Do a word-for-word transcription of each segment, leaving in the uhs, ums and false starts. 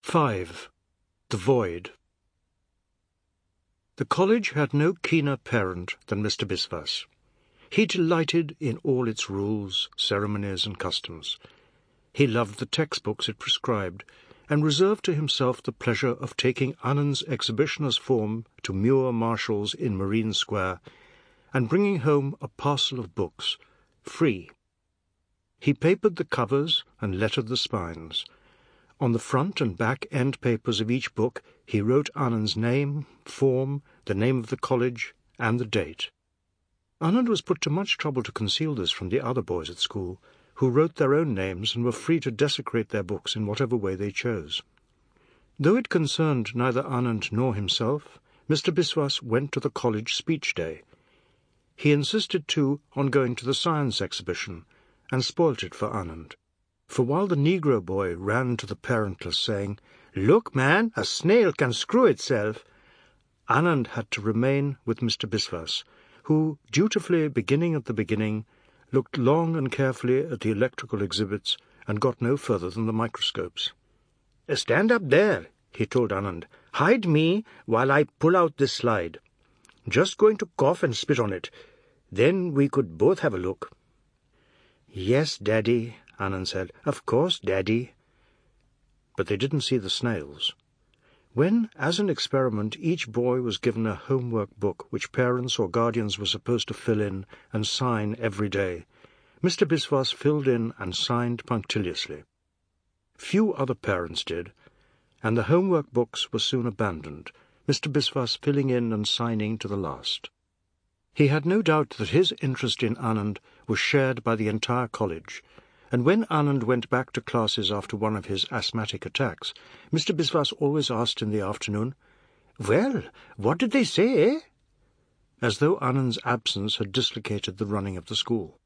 five. The Void. The college had no keener parent than Mister Biswas. He delighted in all its rules, ceremonies, and customs. He loved the textbooks it prescribed, and reserved to himself the pleasure of taking Anand's exhibitioner's form to Muir Marshall's in Marine Square, and bringing home a parcel of books, free. He papered the covers and lettered the spines. On the front and back end papers of each book he wrote Anand's name, form, the name of the college, and the date. Anand was put to much trouble to conceal this from the other boys at school, who wrote their own names and were free to desecrate their books in whatever way they chose. Though it concerned neither Anand nor himself, Mister Biswas went to the college speech day. He insisted, too, on going to the science exhibition, and spoilt it for Anand. For while the Negro boy ran to the parentless, saying, "Look, man, a snail can screw itself," Anand had to remain with Mister Biswas, who, dutifully beginning at the beginning, looked long and carefully at the electrical exhibits and got no further than the microscopes. "Stand up there," he told Anand. "Hide me while I pull out this slide. Just going to cough and spit on it. Then we could both have a look." "Yes, Daddy," Anand said. "Of course, Daddy." But they didn't see the snails. When, as an experiment, each boy was given a homework book which parents or guardians were supposed to fill in and sign every day, Mister Biswas filled in and signed punctiliously. Few other parents did, and the homework books were soon abandoned, Mister Biswas filling in and signing to the last. He had no doubt that his interest in Anand was shared by the entire college, and when Anand went back to classes after one of his asthmatic attacks, Mister Biswas always asked in the afternoon, "Well, what did they say, eh?" as though Anand's absence had dislocated the running of the school.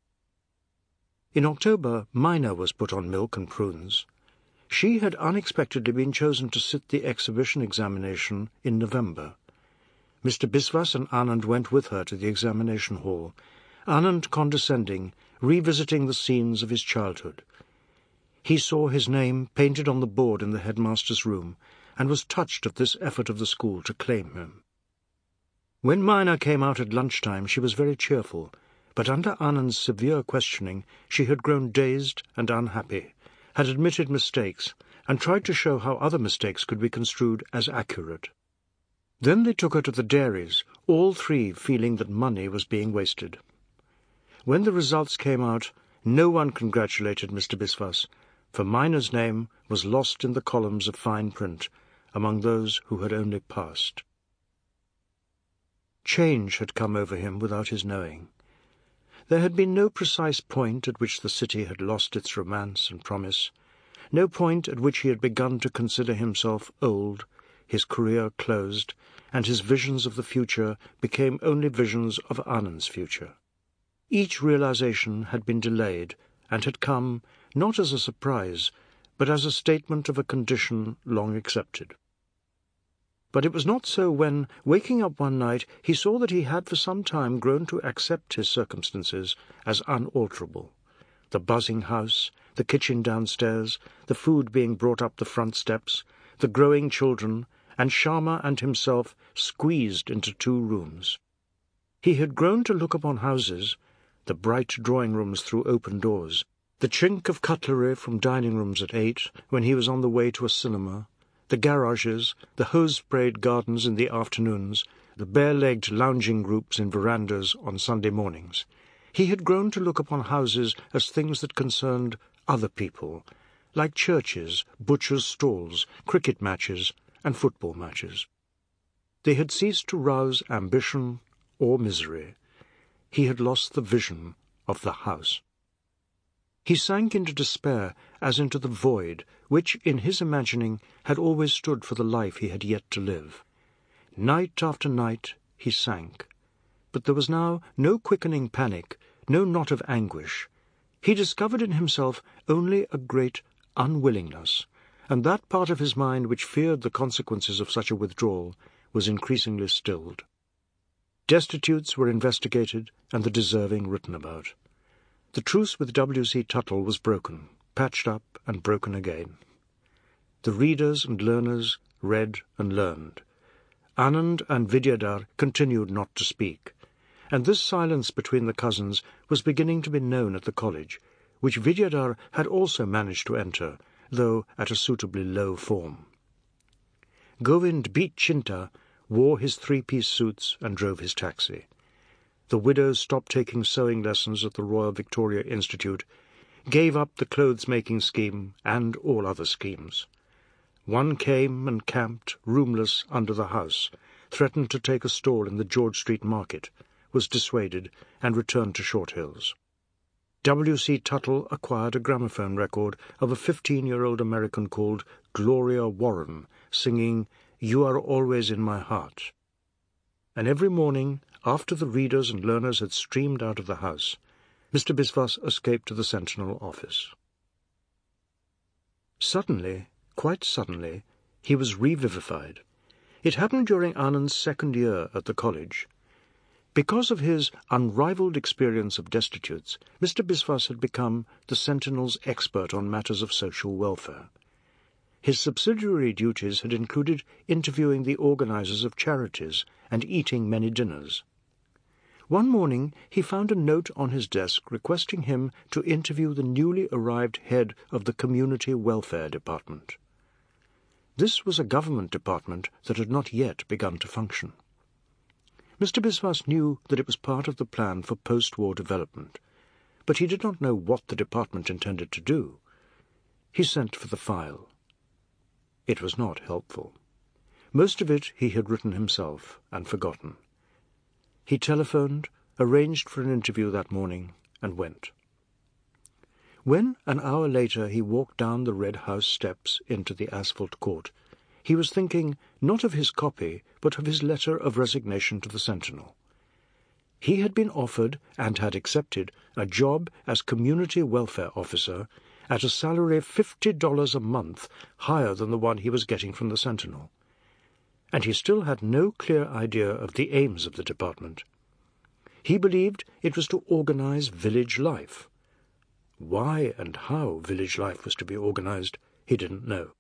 In October, Mina was put on milk and prunes. She had unexpectedly been chosen to sit the exhibition examination in November. Mister Biswas and Anand went with her to the examination hall, Anand condescending, revisiting the scenes of his childhood. He saw his name painted on the board in the headmaster's room, and was touched at this effort of the school to claim him. When Mina came out at lunchtime she was very cheerful, but under Anand's severe questioning she had grown dazed and unhappy, had admitted mistakes, and tried to show how other mistakes could be construed as accurate. Then they took her to the dairies, all three feeling that money was being wasted. When the results came out, no one congratulated Mister Biswas, for Mina's name was lost in the columns of fine print, among those who had only passed. Change had come over him without his knowing. There had been no precise point at which the city had lost its romance and promise, no point at which he had begun to consider himself old, his career closed, and his visions of the future became only visions of Anand's future. Each realization had been delayed, and had come, not as a surprise, but as a statement of a condition long accepted. But it was not so when, waking up one night, he saw that he had for some time grown to accept his circumstances as unalterable. The buzzing house, the kitchen downstairs, the food being brought up the front steps, the growing children, and Sharma and himself squeezed into two rooms. He had grown to look upon houses, the bright drawing-rooms through open doors, the chink of cutlery from dining-rooms at eight, when he was on the way to a cinema, the garages, the hose-sprayed gardens in the afternoons, the bare-legged lounging groups in verandas on Sunday mornings. He had grown to look upon houses as things that concerned other people, like churches, butchers' stalls, cricket matches, and football matches. They had ceased to rouse ambition or misery. He had lost the vision of the house. He sank into despair as into the void which, in his imagining, had always stood for the life he had yet to live. Night after night he sank, but there was now no quickening panic, no knot of anguish. He discovered in himself only a great unwillingness, and that part of his mind which feared the consequences of such a withdrawal was increasingly stilled. Destitutes were investigated and the deserving written about. The truce with W C Tuttle was broken, patched up and broken again. The readers and learners read and learned. Anand and Vidyadhar continued not to speak, and this silence between the cousins was beginning to be known at the college, which Vidyadhar had also managed to enter, though at a suitably low form. Govind beat Chinta, wore his three-piece suits, and drove his taxi. The widows stopped taking sewing lessons at the Royal Victoria Institute, gave up the clothes-making scheme and all other schemes. One came and camped, roomless, under the house, threatened to take a stall in the George Street market, was dissuaded, and returned to Short Hills. W. C. Tuttle acquired a gramophone record of a fifteen-year-old American called Gloria Warren, singing "You Are Always in My Heart." And every morning, after the readers and learners had streamed out of the house, Mister Biswas escaped to the Sentinel office. Suddenly, quite suddenly, he was revivified. It happened during Anand's second year at the college. Because of his unrivalled experience of destitutes, Mister Biswas had become the Sentinel's expert on matters of social welfare. His subsidiary duties had included interviewing the organizers of charities and eating many dinners. One morning he found a note on his desk requesting him to interview the newly arrived head of the Community Welfare Department. This was a government department that had not yet begun to function. Mister Biswas knew that it was part of the plan for post-war development, but he did not know what the department intended to do. He sent for the file. It was not helpful. Most of it he had written himself and forgotten. He telephoned, arranged for an interview that morning, and went. When, an hour later, he walked down the Red House steps into the asphalt court, he was thinking not of his copy, but of his letter of resignation to the Sentinel. He had been offered, and had accepted, a job as community welfare officer at a salary of fifty dollars a month, higher than the one he was getting from the Sentinel. And he still had no clear idea of the aims of the department. He believed it was to organize village life. Why and how village life was to be organized, he didn't know.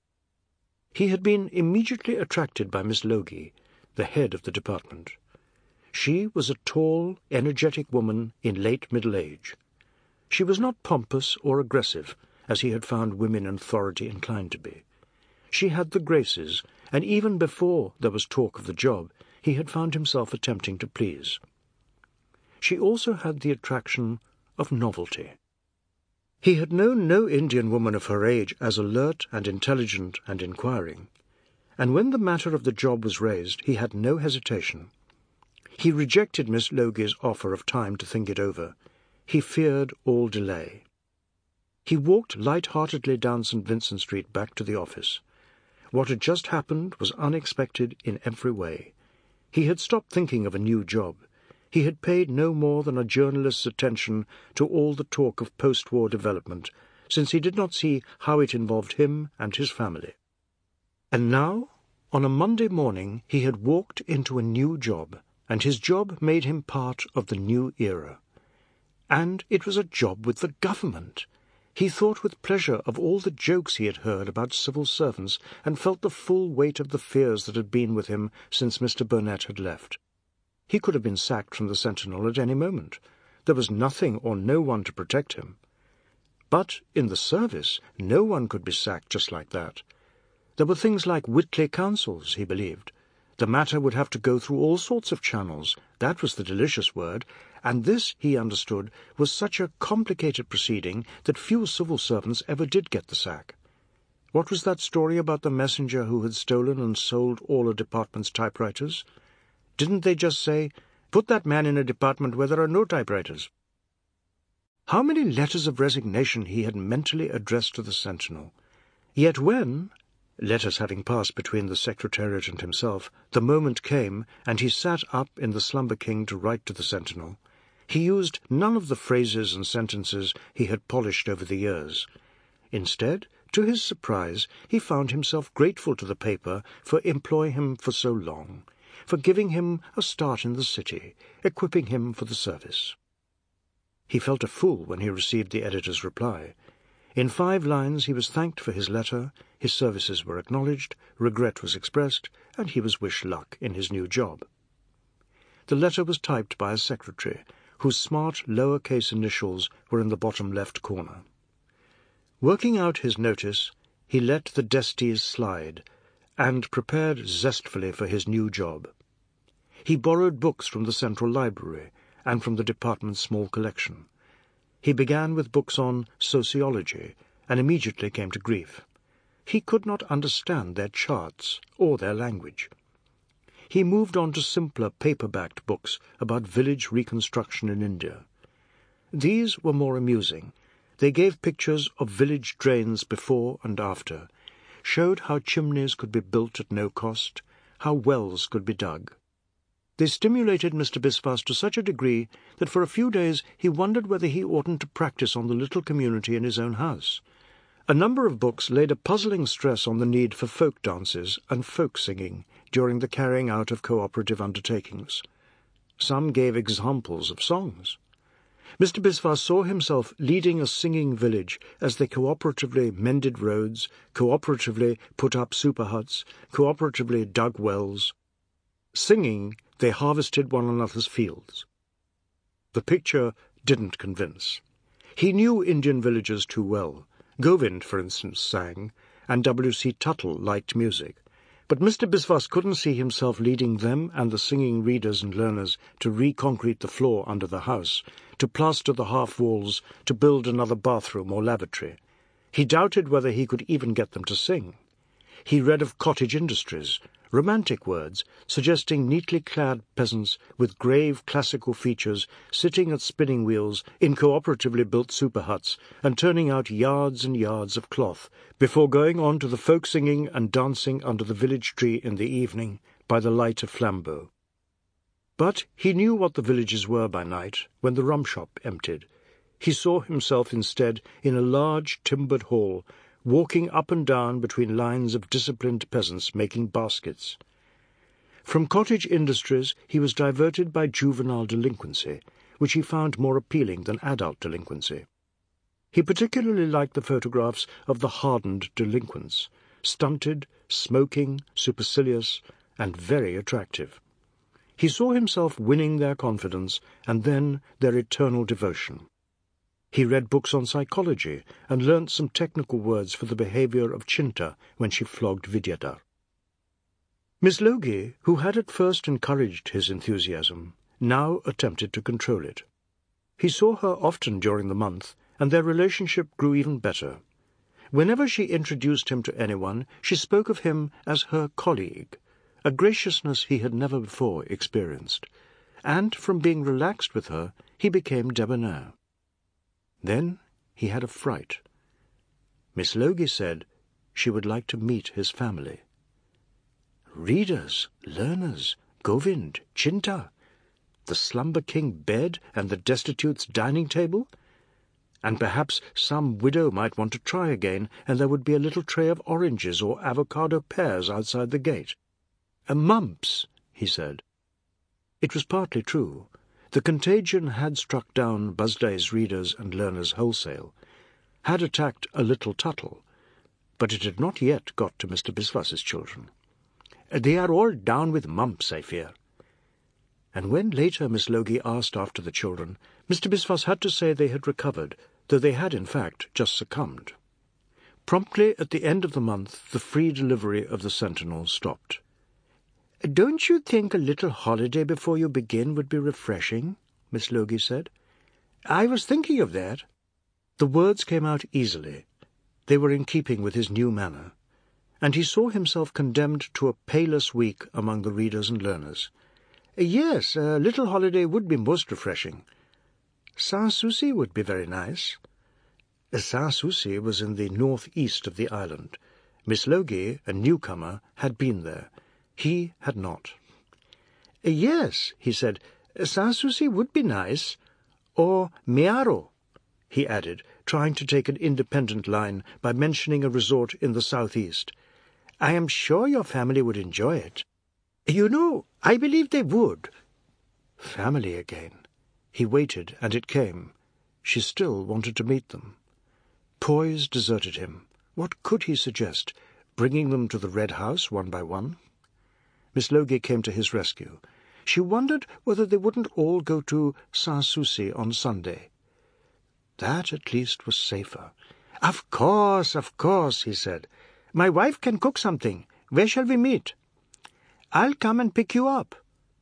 He had been immediately attracted by Miss Logie, the head of the department. She was a tall, energetic woman in late middle age. She was not pompous or aggressive, as he had found women in authority inclined to be. She had the graces, and even before there was talk of the job, he had found himself attempting to please. She also had the attraction of novelty. He had known no Indian woman of her age as alert and intelligent and inquiring, and when the matter of the job was raised, he had no hesitation. He rejected Miss Logie's offer of time to think it over. He feared all delay. He walked light-heartedly down Saint Vincent Street back to the office. What had just happened was unexpected in every way. He had stopped thinking of a new job. He had paid no more than a journalist's attention to all the talk of post-war development, since he did not see how it involved him and his family. And now, on a Monday morning, he had walked into a new job, and his job made him part of the new era. And it was a job with the government. He thought with pleasure of all the jokes he had heard about civil servants, and felt the full weight of the fears that had been with him since Mister Burnett had left. He could have been sacked from the Sentinel at any moment. There was nothing or no one to protect him. But in the service, no one could be sacked just like that. There were things like Whitley councils, he believed. The matter would have to go through all sorts of channels. That was the delicious word, and this, he understood, was such a complicated proceeding that few civil servants ever did get the sack. What was that story about the messenger who had stolen and sold all a department's typewriters? Didn't they just say, "Put that man in a department where there are no typewriters"? How many letters of resignation he had mentally addressed to the Sentinel. Yet when, letters having passed between the Secretariat and himself, the moment came, and he sat up in the Slumber King to write to the Sentinel, he used none of the phrases and sentences he had polished over the years. Instead, to his surprise, he found himself grateful to the paper for employing him for so long, for giving him a start in the city, equipping him for the service. He felt a fool when he received the editor's reply. In five lines he was thanked for his letter, his services were acknowledged, regret was expressed, and he was wished luck in his new job. The letter was typed by a secretary, whose smart lower-case initials were in the bottom left corner. Working out his notice, he let the Desties slide, and prepared zestfully for his new job. He borrowed books from the Central Library and from the department's small collection. He began with books on sociology, and immediately came to grief. He could not understand their charts or their language. He moved on to simpler paper-backed books about village reconstruction in India. These were more amusing. They gave pictures of village drains before and after, showed how chimneys could be built at no cost, how wells could be dug. They stimulated Mister Biswas to such a degree that for a few days he wondered whether he oughtn't to practice on the little community in his own house. A number of books laid a puzzling stress on the need for folk dances and folk singing during the carrying out of cooperative undertakings. Some gave examples of songs. Mister Biswas saw himself leading a singing village as they cooperatively mended roads, cooperatively put up super huts, cooperatively dug wells. Singing, they harvested one another's fields. The picture didn't convince. He knew Indian villages too well. Govind, for instance, sang, and W C Tuttle liked music. But Mister Biswas couldn't see himself leading them and the singing readers and learners to re-concrete the floor under the house, to plaster the half-walls, to build another bathroom or lavatory. He doubted whether he could even get them to sing. He read of cottage industries, romantic words, suggesting neatly clad peasants with grave classical features sitting at spinning wheels in cooperatively built super huts and turning out yards and yards of cloth before going on to the folk singing and dancing under the village tree in the evening by the light of flambeaux. But he knew what the villages were by night when the rum shop emptied. He saw himself instead in a large timbered hall, walking up and down between lines of disciplined peasants making baskets. From cottage industries he was diverted by juvenile delinquency, which he found more appealing than adult delinquency. He particularly liked the photographs of the hardened delinquents, stunted, smoking, supercilious, and very attractive. He saw himself winning their confidence and then their eternal devotion. He read books on psychology and learnt some technical words for the behaviour of Chinta when she flogged Vidyadhar. Miss Logie, who had at first encouraged his enthusiasm, now attempted to control it. He saw her often during the month, and their relationship grew even better. Whenever she introduced him to anyone, she spoke of him as her colleague, a graciousness he had never before experienced, and from being relaxed with her, he became debonair. Then he had a fright. Miss Logie said she would like to meet his family. Readers, learners, Govind, Chinta, the slumber-king bed and the destitute's dining table? And perhaps some widow might want to try again, and there would be a little tray of oranges or avocado pears outside the gate. A mumps, he said. It was partly true. The contagion had struck down Busday's readers and learners wholesale, had attacked a little Tuttle, but it had not yet got to Mister Biswas's children. They are all down with mumps, I fear. And when later Miss Logie asked after the children, Mister Biswas had to say they had recovered, though they had in fact just succumbed. Promptly at the end of the month the free delivery of the Sentinel stopped. "Don't you think a little holiday before you begin would be refreshing?" Miss Logie said. "I was thinking of that." The words came out easily. They were in keeping with his new manner, and he saw himself condemned to a payless week among the readers and learners. "Yes, a little holiday would be most refreshing. Sans Souci would be very nice." Sans Souci was in the north-east of the island. Miss Logie, a newcomer, had been there. He had not. "Yes," he said, "Sans Souci would be nice. Or Mearo," he added, trying to take an independent line by mentioning a resort in the southeast. "I am sure your family would enjoy it." "You know, I believe they would." Family again. He waited, and it came. She still wanted to meet them. Poise deserted him. What could he suggest? Bringing them to the Red House one by one? Miss Logie came to his rescue. She wondered whether they wouldn't all go to Sans-Souci on Sunday. That, at least, was safer. "Of course, of course," he said. "My wife can cook something. Where shall we meet?" "I'll come and pick you up."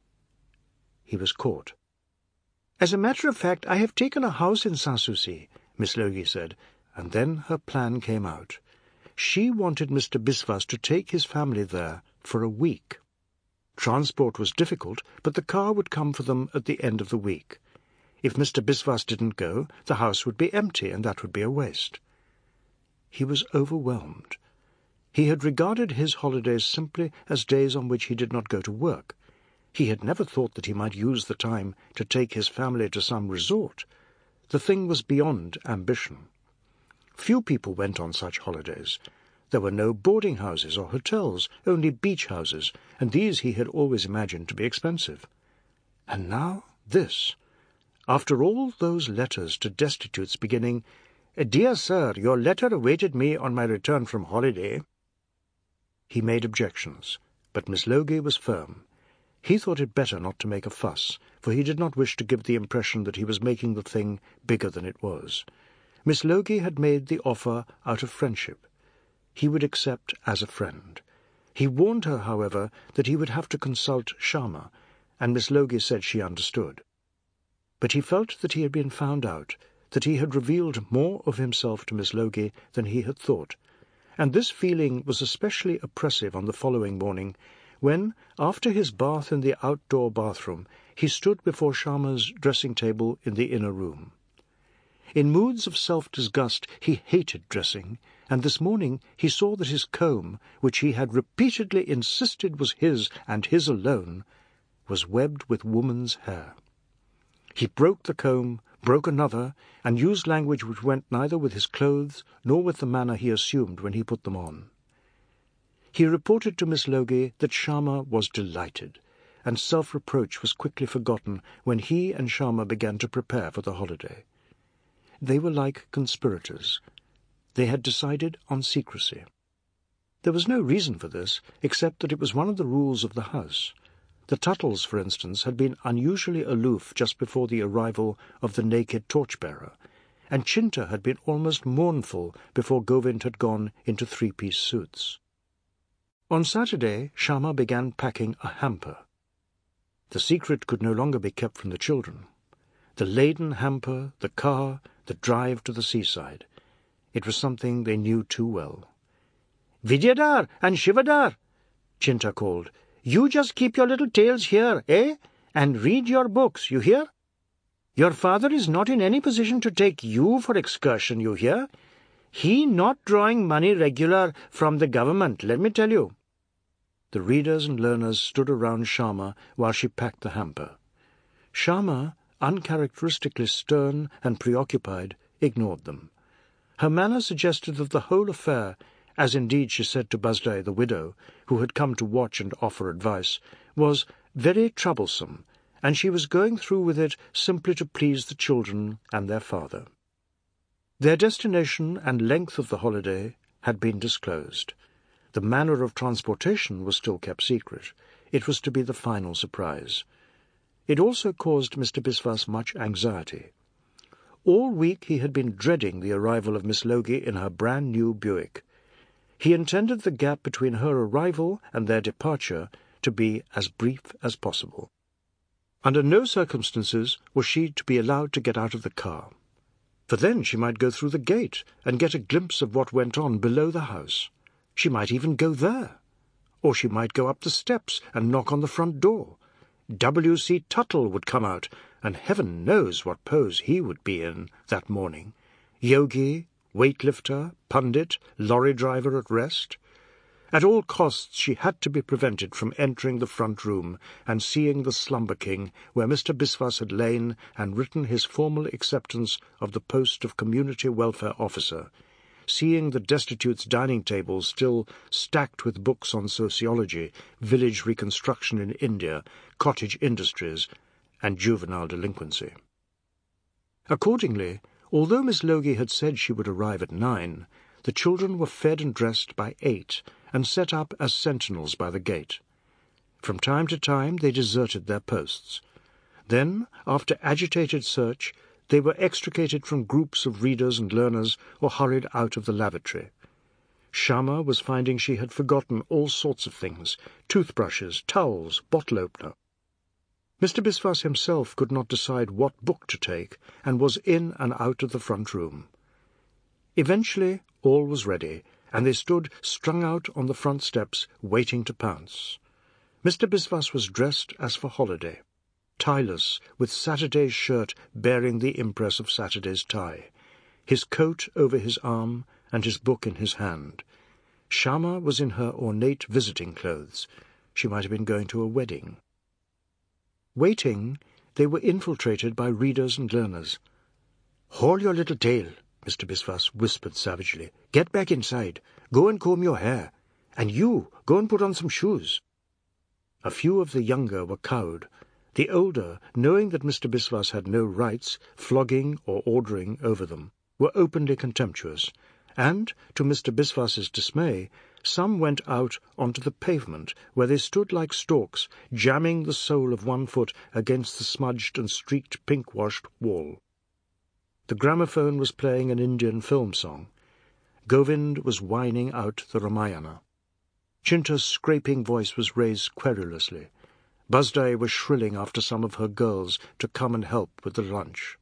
He was caught. "As a matter of fact, I have taken a house in Sans-Souci," Miss Logie said, and then her plan came out. She wanted Mister Biswas to take his family there for a week. Transport was difficult, but the car would come for them at the end of the week. If Mister Biswas didn't go, the house would be empty, and that would be a waste. He was overwhelmed. He had regarded his holidays simply as days on which he did not go to work. He had never thought that he might use the time to take his family to some resort. The thing was beyond ambition. Few people went on such holidays. There were no boarding houses or hotels, only beach houses, and these he had always imagined to be expensive. And now this. After all those letters to destitutes beginning, "Dear sir, your letter awaited me on my return from holiday." He made objections, but Miss Logie was firm. He thought it better not to make a fuss, for he did not wish to give the impression that he was making the thing bigger than it was. Miss Logie had made the offer out of friendship. He would accept as a friend. He warned her, however, that he would have to consult Sharma, and Miss Logie said she understood. But he felt that he had been found out, that he had revealed more of himself to Miss Logie than he had thought, and this feeling was especially oppressive on the following morning, when, after his bath in the outdoor bathroom, he stood before Sharma's dressing-table in the inner room. In moods of self-disgust he hated dressing, and this morning he saw that his comb, which he had repeatedly insisted was his and his alone, was webbed with woman's hair. He broke the comb, broke another, and used language which went neither with his clothes nor with the manner he assumed when he put them on. He reported to Miss Logie that Sharma was delighted, and self-reproach was quickly forgotten when he and Sharma began to prepare for the holiday. They were like conspirators. They had decided on secrecy. There was no reason for this, except that it was one of the rules of the house. The Tuttles, for instance, had been unusually aloof just before the arrival of the naked torchbearer, and Chinta had been almost mournful before Govind had gone into three-piece suits. On Saturday, Sharma began packing a hamper. The secret could no longer be kept from the children. The laden hamper, the car, the drive to the seaside. It was something they knew too well. "Vidyadhar and Shivadhar," Chinta called, "you just keep your little tails here, eh? And read your books, you hear? Your father is not in any position to take you for excursion, you hear? He not drawing money regular from the government, let me tell you." The readers and learners stood around Sharma while she packed the hamper. Sharma, uncharacteristically stern and preoccupied, ignored them. Her manner suggested that the whole affair, as indeed she said to Basdai the widow, who had come to watch and offer advice, was very troublesome, and she was going through with it simply to please the children and their father. Their destination and length of the holiday had been disclosed. The manner of transportation was still kept secret. It was to be the final surprise. It also caused Mister Biswas much anxiety. All week he had been dreading the arrival of Miss Logie in her brand-new Buick. He intended the gap between her arrival and their departure to be as brief as possible. Under no circumstances was she to be allowed to get out of the car, for then she might go through the gate and get a glimpse of what went on below the house. She might even go there, or she might go up the steps and knock on the front door. W C Tuttle would come out, and heaven knows what pose he would be in that morning. Yogi, weightlifter, pundit, lorry driver at rest. At all costs she had to be prevented from entering the front room and seeing the Slumber King, where Mister Biswas had lain and written his formal acceptance of the post of Community Welfare Officer, seeing the destitutes' dining tables still stacked with books on sociology, village reconstruction in India, cottage industries, and juvenile delinquency. Accordingly, Although Miss Logie had said she would arrive at nine, the children were fed and dressed by eight and set up as sentinels by the gate. From time to time they deserted their posts. Then, after agitated search, they were extricated from groups of readers and learners or hurried out of the lavatory. Shamma was finding she had forgotten all sorts of things, toothbrushes, towels, bottle opener. Mister Biswas himself could not decide what book to take, and was in and out of the front room. Eventually all was ready, and they stood strung out on the front steps, waiting to pounce. Mister Biswas was dressed as for holiday, tieless, with Saturday's shirt bearing the impress of Saturday's tie, his coat over his arm and his book in his hand. Shamma was in her ornate visiting clothes. She might have been going to a wedding. Waiting, they were infiltrated by readers and learners. "Hold your little tail," Mister Biswas whispered savagely. "Get back inside. Go and comb your hair. And you, go and put on some shoes." A few of the younger were cowed. The older, knowing that Mister Biswas had no rights, flogging or ordering over them, were openly contemptuous, and, to Mister Biswas's dismay, some went out onto the pavement, where they stood like storks, jamming the sole of one foot against the smudged and streaked pink-washed wall. The gramophone was playing an Indian film song. Govind was whining out the Ramayana. Chinta's scraping voice was raised querulously. Buzdai was shrilling after some of her girls to come and help with the lunch.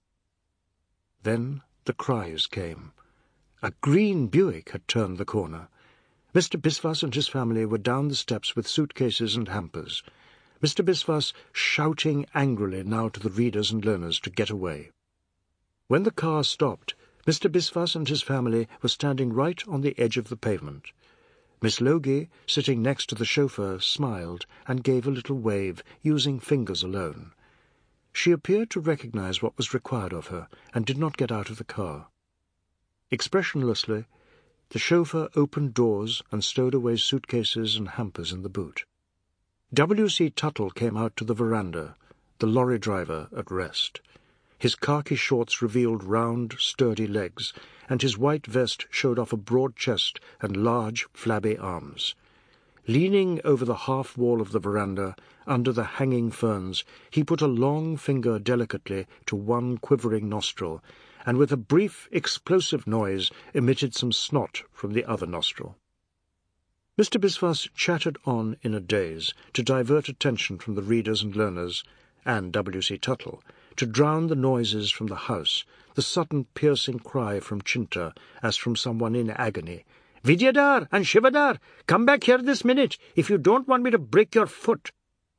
Then the cries came. A green Buick had turned the corner. Mister Biswas and his family were down the steps with suitcases and hampers. Mister Biswas shouting angrily now to the readers and learners to get away. When the car stopped, Mister Biswas and his family were standing right on the edge of the pavement. Miss Logie, sitting next to the chauffeur, smiled and gave a little wave, using fingers alone. She appeared to recognize what was required of her, and did not get out of the car. Expressionlessly, the chauffeur opened doors and stowed away suitcases and hampers in the boot. W C Tuttle came out to the veranda, the lorry driver at rest. His khaki shorts revealed round, sturdy legs, and his white vest showed off a broad chest and large, flabby arms. Leaning over the half-wall of the veranda, under the hanging ferns, he put a long finger delicately to one quivering nostril, and with a brief, explosive noise emitted some snot from the other nostril. Mister Biswas chattered on in a daze, to divert attention from the readers and learners, and W C Tuttle, to drown the noises from the house, the sudden piercing cry from Chinta, as from someone in agony. "Vidyadhar and Shivadhar, come back here this minute, if you don't want me to break your foot."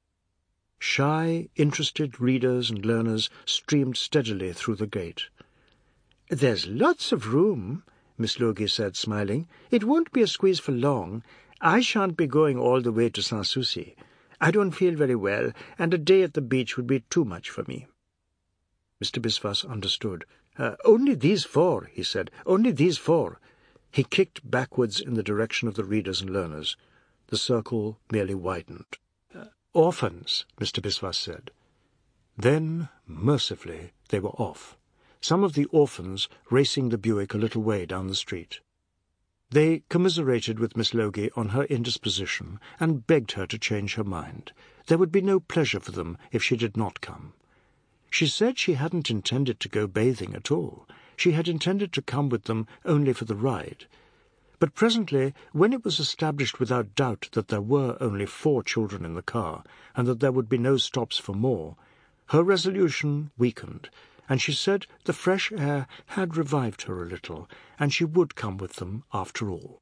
Shy, interested readers and learners streamed steadily through the gate. "There's lots of room," Miss Logie said, smiling. "It won't be a squeeze for long. I shan't be going all the way to Sans Souci. I don't feel very well, and a day at the beach would be too much for me." Mister Biswas understood. Uh, "Only these four," he said. "Only these four." He kicked backwards in the direction of the readers and learners. The circle merely widened. Uh, "Orphans," Mister Biswas said. Then, mercifully, they were off, some of the orphans racing the Buick a little way down the street. They commiserated with Miss Logie on her indisposition and begged her to change her mind. There would be no pleasure for them if she did not come. She said she hadn't intended to go bathing at all. She had intended to come with them only for the ride. But presently, when it was established without doubt that there were only four children in the car, and that there would be no stops for more, her resolution weakened, and she said the fresh air had revived her a little, and she would come with them after all.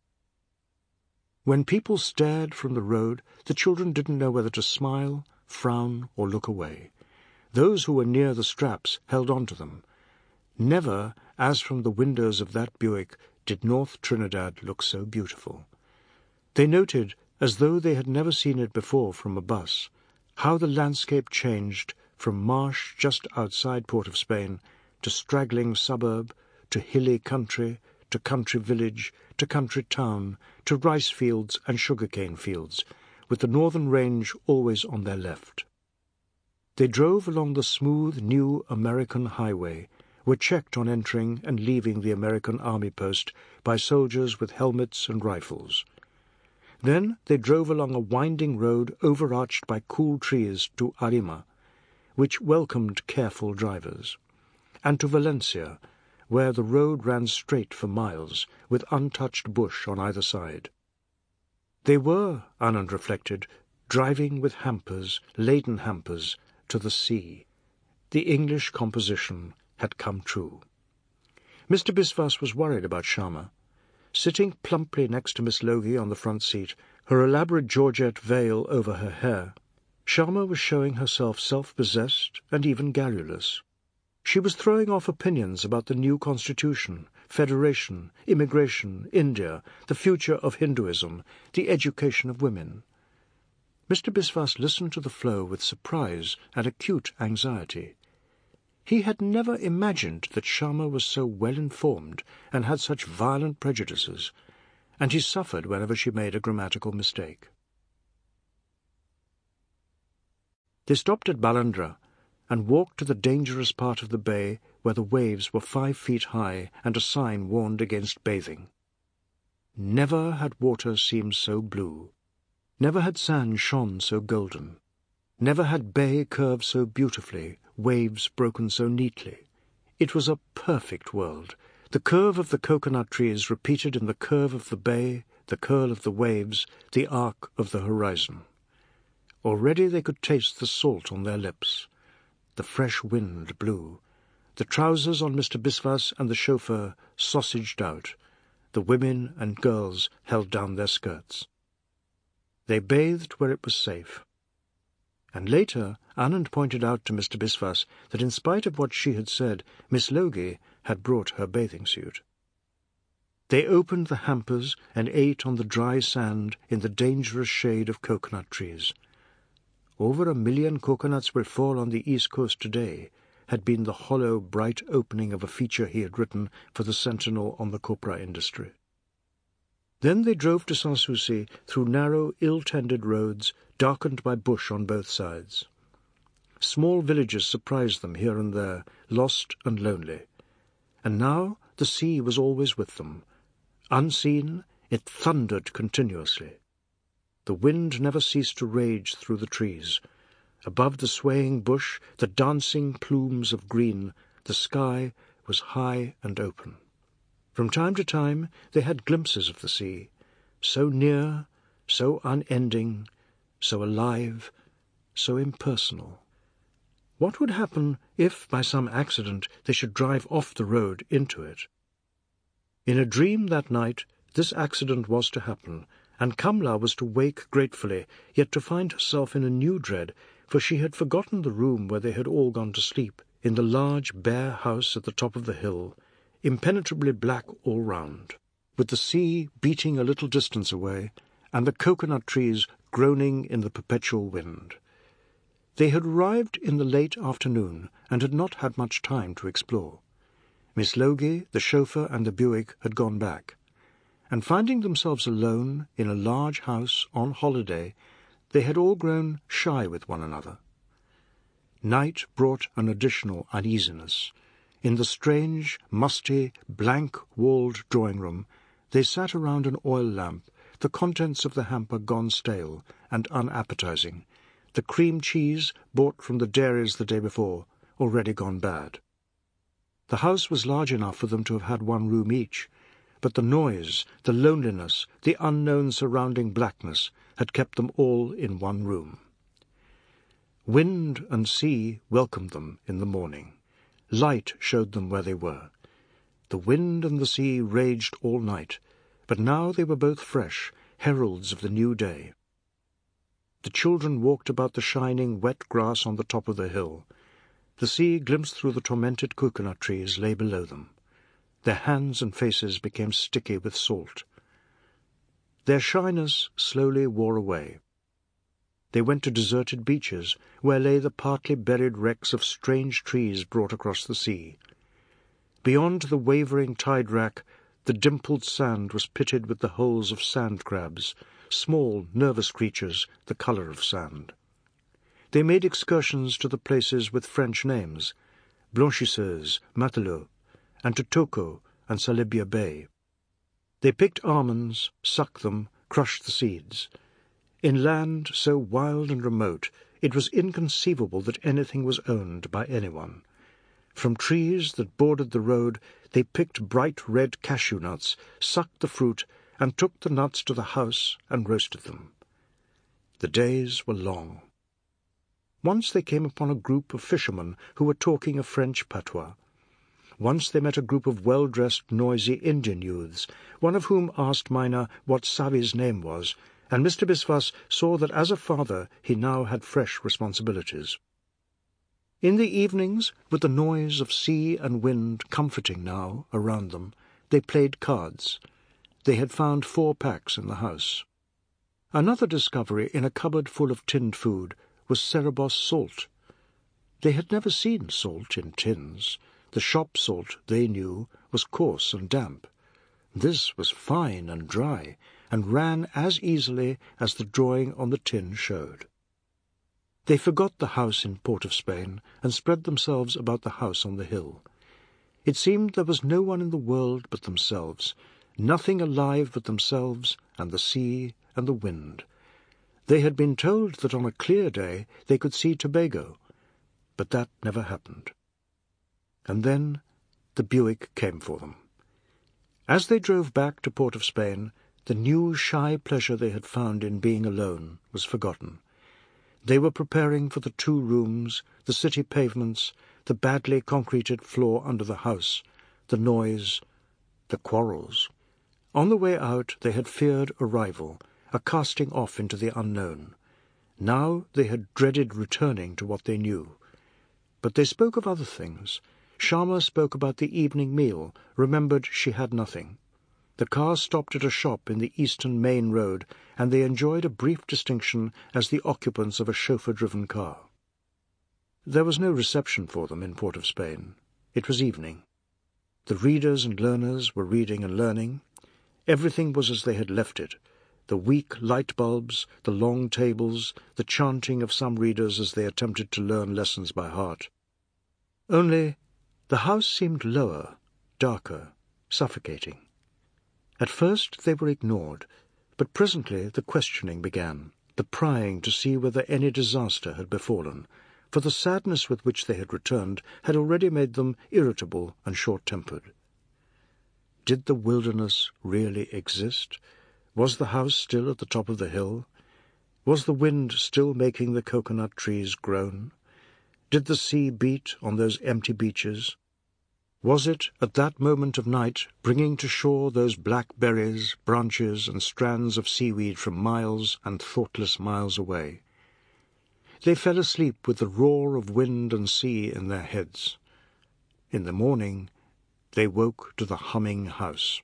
When people stared from the road, the children didn't know whether to smile, frown, or look away. Those who were near the straps held on to them. Never, as from the windows of that Buick, did North Trinidad look so beautiful. They noted, as though they had never seen it before from a bus, how the landscape changed from marsh just outside Port of Spain to straggling suburb, to hilly country, to country village, to country town, to rice fields and sugar-cane fields, with the northern range always on their left. They drove along the smooth, new American highway, were checked on entering and leaving the American army post by soldiers with helmets and rifles. Then they drove along a winding road overarched by cool trees to Arima, which welcomed careful drivers, and to Valencia, where the road ran straight for miles, with untouched bush on either side. They were, Anand reflected, driving with hampers, laden hampers, to the sea. The English composition had come true. Mister Biswas was worried about Sharma. Sitting plumply next to Miss Logie on the front seat, her elaborate georgette veil over her hair, Sharma was showing herself self-possessed and even garrulous. She was throwing off opinions about the new constitution, federation, immigration, India, the future of Hinduism, the education of women. Mister Biswas listened to the flow with surprise and acute anxiety. He had never imagined that Sharma was so well-informed and had such violent prejudices, and he suffered whenever she made a grammatical mistake. They stopped at Balandra and walked to the dangerous part of the bay where the waves were five feet high and a sign warned against bathing. Never had water seemed so blue. Never had sand shone so golden. Never had bay curved so beautifully, waves broken so neatly. It was a perfect world, the curve of the coconut trees repeated in the curve of the bay, the curl of the waves, the arc of the horizon. Already they could taste the salt on their lips. The fresh wind blew. The trousers on Mister Biswas and the chauffeur sausaged out. The women and girls held down their skirts. They bathed where it was safe. And later Anand pointed out to Mister Biswas that in spite of what she had said, Miss Logie had brought her bathing suit. They opened the hampers and ate on the dry sand in the dangerous shade of coconut trees. Over a million coconuts will fall on the east coast today, had been the hollow, bright opening of a feature he had written for the Sentinel on the copra industry. Then they drove to Sanssouci through narrow, ill-tended roads, darkened by bush on both sides. Small villages surprised them here and there, lost and lonely. And now the sea was always with them. Unseen, it thundered continuously. The wind never ceased to rage through the trees. Above the swaying bush, the dancing plumes of green, the sky was high and open. From time to time they had glimpses of the sea, so near, so unending, so alive, so impersonal. What would happen if, by some accident, they should drive off the road into it? In a dream that night, this accident was to happen, and Kamla was to wake gratefully, yet to find herself in a new dread, for she had forgotten the room where they had all gone to sleep, in the large, bare house at the top of the hill, impenetrably black all round, with the sea beating a little distance away, and the coconut trees groaning in the perpetual wind. They had arrived in the late afternoon, and had not had much time to explore. Miss Logie, the chauffeur, and the Buick had gone back, and finding themselves alone in a large house on holiday, they had all grown shy with one another. Night brought an additional uneasiness. In the strange, musty, blank-walled drawing-room, they sat around an oil lamp, the contents of the hamper gone stale and unappetizing, the cream cheese bought from the dairies the day before already gone bad. The house was large enough for them to have had one room each, but the noise, the loneliness, the unknown surrounding blackness had kept them all in one room. Wind and sea welcomed them in the morning. Light showed them where they were. The wind and the sea raged all night, but now they were both fresh, heralds of the new day. The children walked about the shining, wet grass on the top of the hill. The sea, glimpsed through the tormented coconut trees, lay below them. Their hands and faces became sticky with salt. Their shyness slowly wore away. They went to deserted beaches, where lay the partly buried wrecks of strange trees brought across the sea. Beyond the wavering tide-rack, the dimpled sand was pitted with the holes of sand crabs, small, nervous creatures, the colour of sand. They made excursions to the places with French names, blanchisseuse, matelot, and to Toko and Salibia Bay. They picked almonds, sucked them, crushed the seeds. In land so wild and remote, it was inconceivable that anything was owned by anyone. From trees that bordered the road, they picked bright red cashew nuts, sucked the fruit, and took the nuts to the house and roasted them. The days were long. Once they came upon a group of fishermen who were talking a French patois. Once they met a group of well-dressed, noisy Indian youths, one of whom asked Mina what Savi's name was, and Mister Biswas saw that as a father he now had fresh responsibilities. In the evenings, with the noise of sea and wind comforting now around them, they played cards. They had found four packs in the house. Another discovery in a cupboard full of tinned food was Cerebos salt. They had never seen salt in tins. The shop salt, they knew, was coarse and damp. This was fine and dry, and ran as easily as the drawing on the tin showed. They forgot the house in Port of Spain and spread themselves about the house on the hill. It seemed there was no one in the world but themselves, nothing alive but themselves and the sea and the wind. They had been told that on a clear day they could see Tobago, but that never happened. And then the Buick came for them. As they drove back to Port of Spain, the new shy pleasure they had found in being alone was forgotten. They were preparing for the two rooms, the city pavements, the badly concreted floor under the house, the noise, the quarrels. On the way out they had feared arrival, a casting off into the unknown. Now they had dreaded returning to what they knew. But they spoke of other things. Sharma spoke about the evening meal, remembered she had nothing. The car stopped at a shop in the eastern main road, and they enjoyed a brief distinction as the occupants of a chauffeur-driven car. There was no reception for them in Port of Spain. It was evening. The readers and learners were reading and learning. Everything was as they had left it. The weak light bulbs, the long tables, the chanting of some readers as they attempted to learn lessons by heart. Only the house seemed lower, darker, suffocating. At first they were ignored, but presently the questioning began, the prying to see whether any disaster had befallen, for the sadness with which they had returned had already made them irritable and short-tempered. Did the wilderness really exist? Was the house still at the top of the hill? Was the wind still making the coconut trees groan? Did the sea beat on those empty beaches? Was it, at that moment of night, bringing to shore those black berries, branches, and strands of seaweed from miles and thoughtless miles away? They fell asleep with the roar of wind and sea in their heads. In the morning, they woke to the humming house.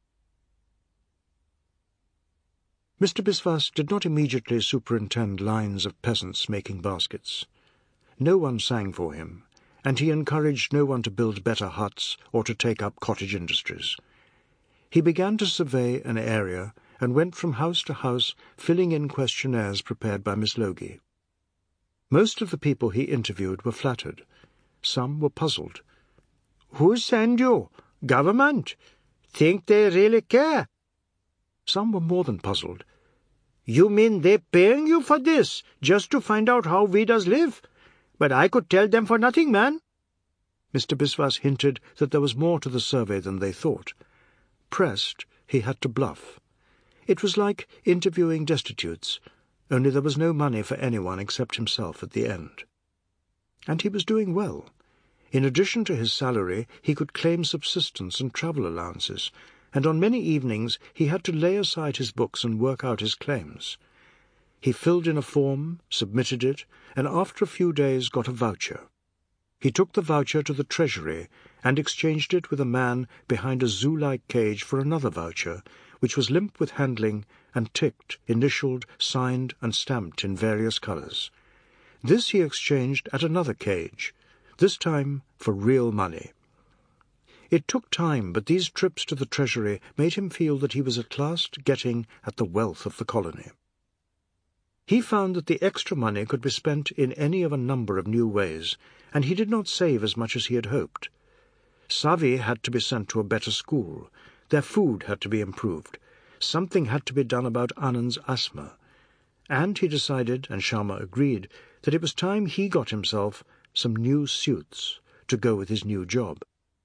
Mister Biswas did not immediately superintend lines of peasants making baskets. No one sang for him, and he encouraged no one to build better huts or to take up cottage industries. He began to survey an area and went from house to house, filling in questionnaires prepared by Miss Logie. Most of the people he interviewed were flattered. Some were puzzled. "Who send you? Government? Think they really care?" Some were more than puzzled. "You mean they paying you for this, just to find out how we does live? But I could tell them for nothing, man." Mister Biswas hinted that there was more to the survey than they thought. Pressed, he had to bluff. It was like interviewing destitutes, only there was no money for anyone except himself at the end. And he was doing well. In addition to his salary, he could claim subsistence and travel allowances, and on many evenings he had to lay aside his books and work out his claims. He filled in a form, submitted it, and after a few days got a voucher. He took the voucher to the Treasury and exchanged it with a man behind a zoo-like cage for another voucher, which was limp with handling and ticked, initialed, signed, and stamped in various colours. This he exchanged at another cage, this time for real money. It took time, but these trips to the Treasury made him feel that he was at last getting at the wealth of the colony. He found that the extra money could be spent in any of a number of new ways, and he did not save as much as he had hoped. Savi had to be sent to a better school. Their food had to be improved. Something had to be done about Anand's asthma. And he decided, and Sharma agreed, that it was time he got himself some new suits to go with his new job.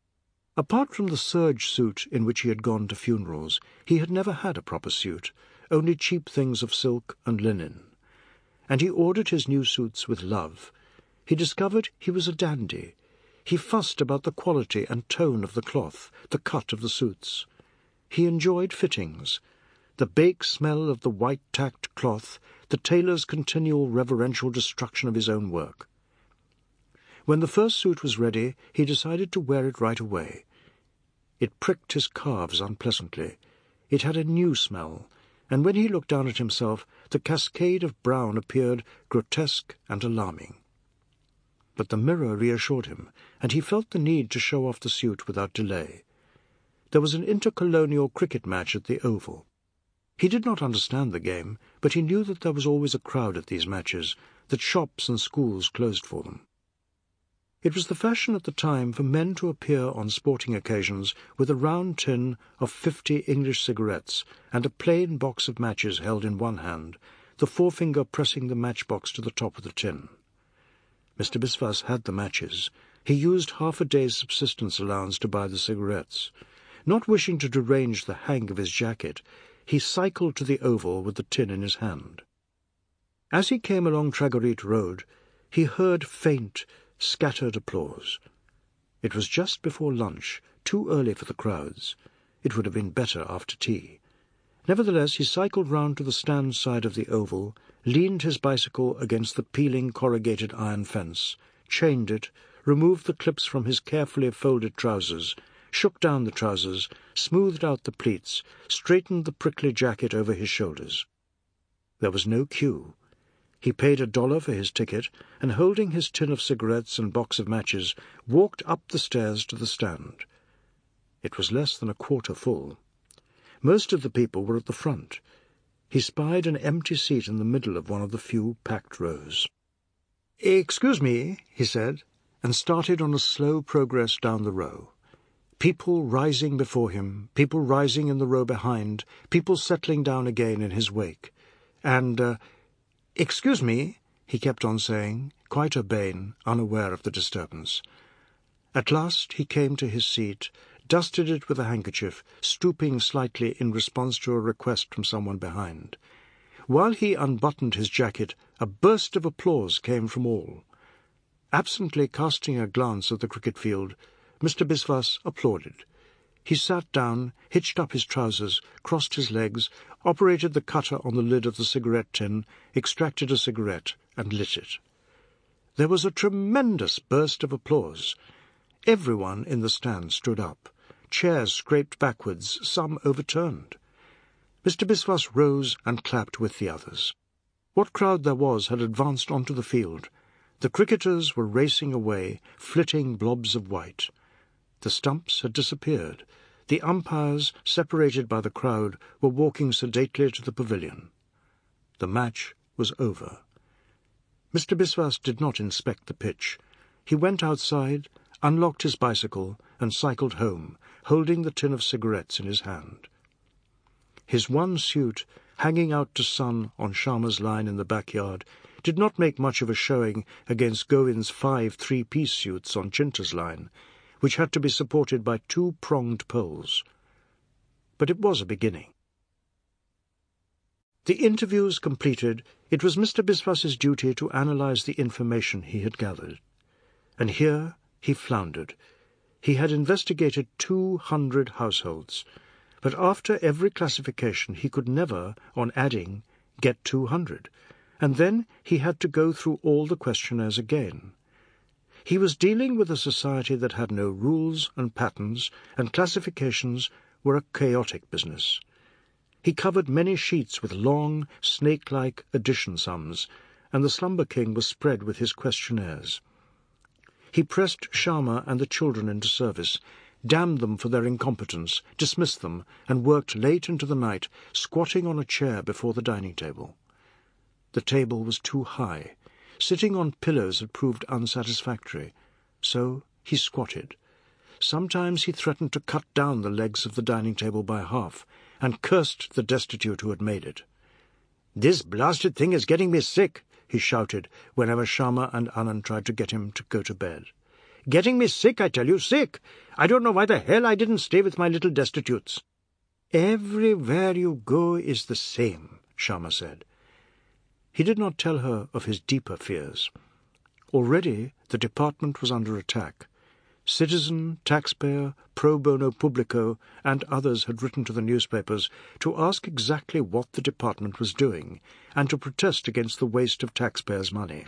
Apart from the serge suit in which he had gone to funerals, he had never had a proper suit, only cheap things of silk and linen. And he ordered his new suits with love. He discovered he was a dandy. He fussed about the quality and tone of the cloth, the cut of the suits. He enjoyed fittings, the bake smell of the white-tacked cloth, the tailor's continual reverential destruction of his own work. When the first suit was ready, he decided to wear it right away. It pricked his calves unpleasantly. It had a new smell, and when he looked down at himself, the cascade of brown appeared grotesque and alarming. But the mirror reassured him, and he felt the need to show off the suit without delay. There was an intercolonial cricket match at the Oval. He did not understand the game, but he knew that there was always a crowd at these matches, that shops and schools closed for them. It was the fashion at the time for men to appear on sporting occasions with a round tin of fifty English cigarettes and a plain box of matches held in one hand, the forefinger pressing the matchbox to the top of the tin. Mister Biswas had the matches. He used half a day's subsistence allowance to buy the cigarettes. Not wishing to derange the hang of his jacket, he cycled to the Oval with the tin in his hand. As he came along Tragarit Road, he heard faint, scattered applause. It was just before lunch, too early for the crowds. It would have been better after tea. Nevertheless, he cycled round to the stand side of the Oval, leaned his bicycle against the peeling corrugated iron fence, chained it, removed the clips from his carefully folded trousers, shook down the trousers, smoothed out the pleats, straightened the prickly jacket over his shoulders. There was no queue. He paid a dollar for his ticket, and holding his tin of cigarettes and box of matches, walked up the stairs to the stand. It was less than a quarter full. Most of the people were at the front. He spied an empty seat in the middle of one of the few packed rows. "Excuse me," he said, and started on a slow progress down the row. People rising before him, people rising in the row behind, people settling down again in his wake. And, uh, "Excuse me," he kept on saying, quite urbane, unaware of the disturbance. At last he came to his seat, dusted it with a handkerchief, stooping slightly in response to a request from someone behind. While he unbuttoned his jacket, a burst of applause came from all. Absently casting a glance at the cricket field, Mister Biswas applauded. He sat down, hitched up his trousers, crossed his legs, operated the cutter on the lid of the cigarette tin, extracted a cigarette, and lit it. There was a tremendous burst of applause. Everyone in the stand stood up. Chairs scraped backwards, some overturned. Mister Biswas rose and clapped with the others. What crowd there was had advanced onto the field. The cricketers were racing away, flitting blobs of white. The stumps had disappeared. The umpires, separated by the crowd, were walking sedately to the pavilion. The match was over. Mister Biswas did not inspect the pitch. He went outside, unlocked his bicycle, and cycled home, holding the tin of cigarettes in his hand. His one suit, hanging out to sun on Sharma's line in the backyard, did not make much of a showing against Govind's five three-piece suits on Chinta's line, which had to be supported by two pronged poles. But it was a beginning. The interviews completed, it was Mister Biswas's duty to analyze the information he had gathered. And here he floundered. He had investigated two hundred households, but after every classification he could never, on adding, get two hundred, and then he had to go through all the questionnaires again. He was dealing with a society that had no rules and patterns, and classifications were a chaotic business. He covered many sheets with long, snake-like addition sums, and the Slumber King was spread with his questionnaires. He pressed Sharma and the children into service, damned them for their incompetence, dismissed them, and worked late into the night, squatting on a chair before the dining table. The table was too high. Sitting on pillows had proved unsatisfactory, so he squatted. Sometimes he threatened to cut down the legs of the dining table by half, and cursed the destitute who had made it. "This blasted thing is getting me sick," he shouted whenever Sharma and Anand tried to get him to go to bed. "Getting me sick, I tell you, sick! I don't know why the hell I didn't stay with my little destitutes." "Everywhere you go is the same," Sharma said. He did not tell her of his deeper fears. Already the department was under attack. Citizen, taxpayer, pro bono publico, and others had written to the newspapers to ask exactly what the department was doing, and to protest against the waste of taxpayers' money.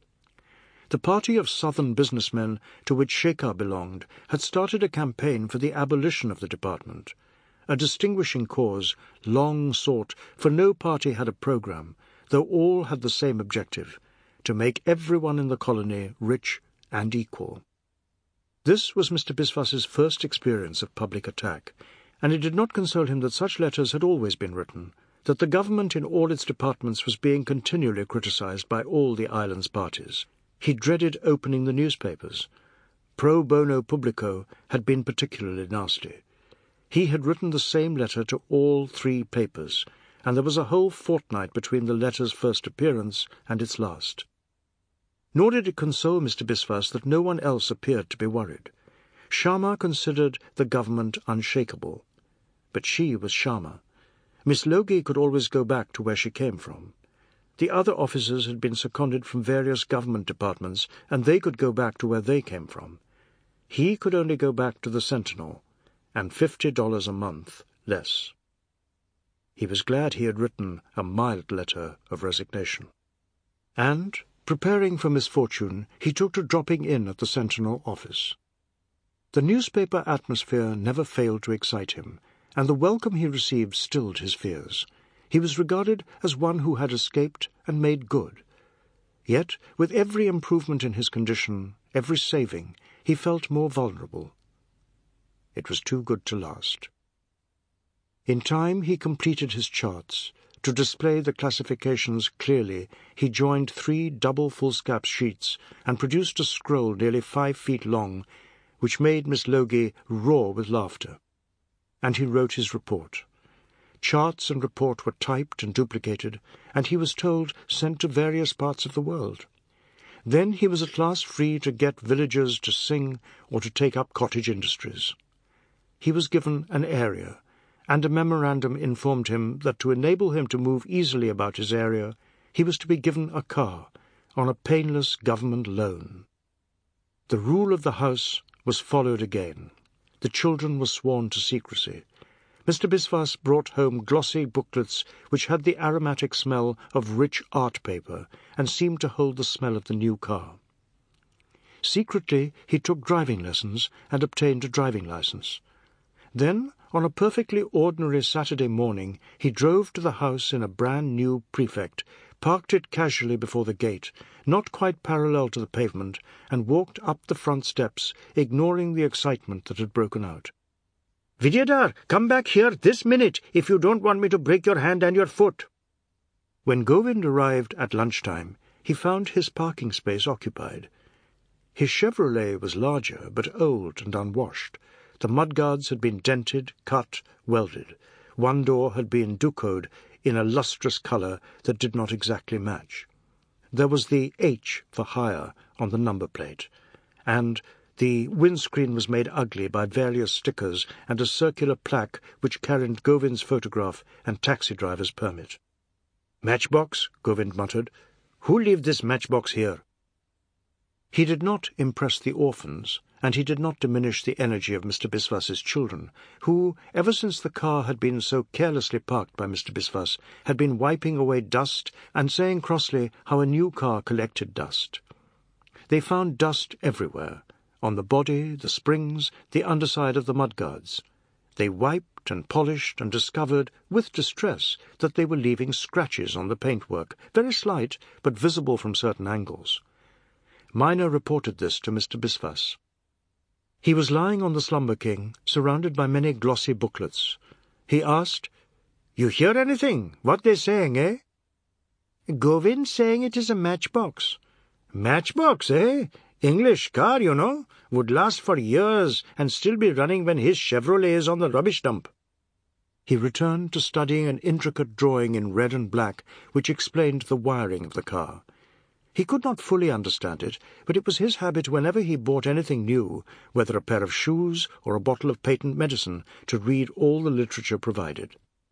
The party of southern businessmen to which Shekhar belonged had started a campaign for the abolition of the department, a distinguishing cause long sought, for no party had a program, though all had the same objective, to make everyone in the colony rich and equal. This was Mister Biswas's first experience of public attack, and it did not console him that such letters had always been written, that the government in all its departments was being continually criticized by all the island's parties. He dreaded opening the newspapers. Pro bono publico had been particularly nasty. He had written the same letter to all three papers, and there was a whole fortnight between the letter's first appearance and its last. Nor did it console Mister Biswas that no one else appeared to be worried. Sharma considered the government unshakable. But she was Sharma. Miss Logie could always go back to where she came from. The other officers had been seconded from various government departments, and they could go back to where they came from. He could only go back to the Sentinel, and fifty dollars a month less. He was glad he had written a mild letter of resignation. And, preparing for misfortune, he took to dropping in at the Sentinel office. The newspaper atmosphere never failed to excite him, and the welcome he received stilled his fears. He was regarded as one who had escaped and made good. Yet, with every improvement in his condition, every saving, he felt more vulnerable. It was too good to last. In time he completed his charts. To display the classifications clearly, he joined three double foolscap sheets and produced a scroll nearly five feet long, which made Miss Logie roar with laughter. And he wrote his report. Charts and report were typed and duplicated, and he was told sent to various parts of the world. Then he was at last free to get villagers to sing or to take up cottage industries. He was given an area, and a memorandum informed him that to enable him to move easily about his area, he was to be given a car on a painless government loan. The rule of the house was followed again. The children were sworn to secrecy. Mister Biswas brought home glossy booklets which had the aromatic smell of rich art paper and seemed to hold the smell of the new car. Secretly he took driving lessons and obtained a driving license. Then, on a perfectly ordinary Saturday morning, he drove to the house in a brand-new Prefect, parked it casually before the gate, not quite parallel to the pavement, and walked up the front steps, ignoring the excitement that had broken out. "Vidyadhar, come back here this minute if you don't want me to break your hand and your foot." When Govind arrived at lunchtime, he found his parking space occupied. His Chevrolet was larger, but old and unwashed. The mudguards had been dented, cut, welded. One door had been ducoed in a lustrous colour that did not exactly match. There was the H for hire on the number plate, and the windscreen was made ugly by various stickers and a circular plaque which carried Govind's photograph and taxi driver's permit. "Matchbox," Govind muttered. "Who leave this matchbox here?" He did not impress the orphans, and he did not diminish the energy of Mister Biswas's children, who, ever since the car had been so carelessly parked by Mister Biswas, had been wiping away dust and saying crossly how a new car collected dust. They found dust everywhere, on the body, the springs, the underside of the mudguards. They wiped and polished and discovered, with distress, that they were leaving scratches on the paintwork, very slight, but visible from certain angles. Mina reported this to Mister Biswas. He was lying on the Slumber King, surrounded by many glossy booklets. He asked, "You hear anything? What they saying, eh?" Govind saying it is a matchbox. Matchbox, eh? English car, you know, would last for years and still be running when his Chevrolet is on the rubbish dump. He returned to studying an intricate drawing in red and black which explained the wiring of the car. He could not fully understand it, but it was his habit whenever he bought anything new, whether a pair of shoes or a bottle of patent medicine, to read all the literature provided.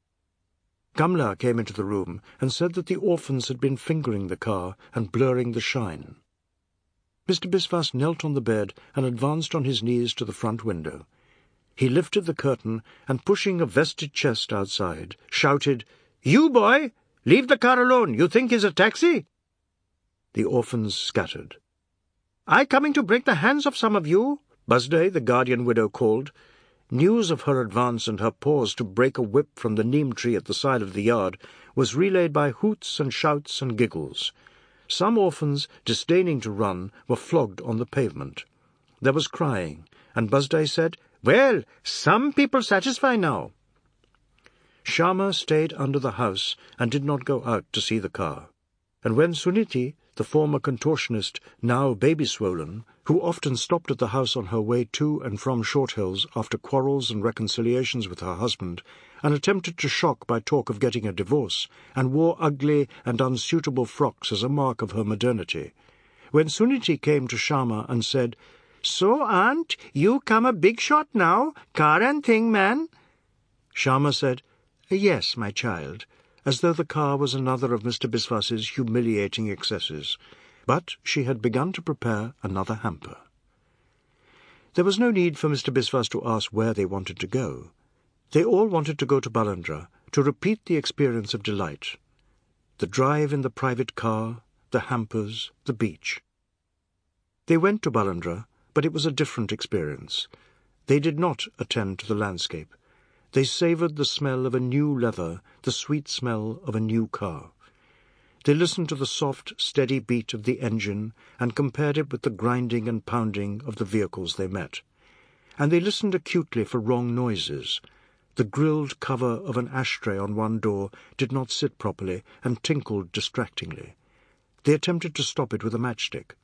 Gamla came into the room and said that the orphans had been fingering the car and blurring the shine. Mister Biswas knelt on the bed and advanced on his knees to the front window. He lifted the curtain and, pushing a vested chest outside, shouted, "You, boy! Leave the car alone! You think it's a taxi?" The orphans scattered. "I coming to break the hands of some of you," Busday, the guardian widow, called. News of her advance and her pause to break a whip from the neem tree at the side of the yard was relayed by hoots and shouts and giggles. Some orphans, disdaining to run, were flogged on the pavement. There was crying, and Busday said, "Well, some people satisfy now." Sharma stayed under the house and did not go out to see the car. And when Suniti, the former contortionist, now baby-swollen, who often stopped at the house on her way to and from Short Hills after quarrels and reconciliations with her husband, and attempted to shock by talk of getting a divorce, and wore ugly and unsuitable frocks as a mark of her modernity, when Suniti came to Sharma and said, "So, aunt, you come a big shot now, car and thing, man?" Sharma said, "Yes, my child," as though the car was another of Mister Biswas's humiliating excesses. But she had begun to prepare another hamper. There was no need for Mister Biswas to ask where they wanted to go. They all wanted to go to Balandra, to repeat the experience of delight. The drive in the private car, the hampers, the beach. They went to Balandra, but it was a different experience. They did not attend to the landscape. They savoured the smell of a new leather, the sweet smell of a new car. They listened to the soft, steady beat of the engine and compared it with the grinding and pounding of the vehicles they met. And they listened acutely for wrong noises. The grilled cover of an ashtray on one door did not sit properly and tinkled distractingly. They attempted to stop it with a matchstick.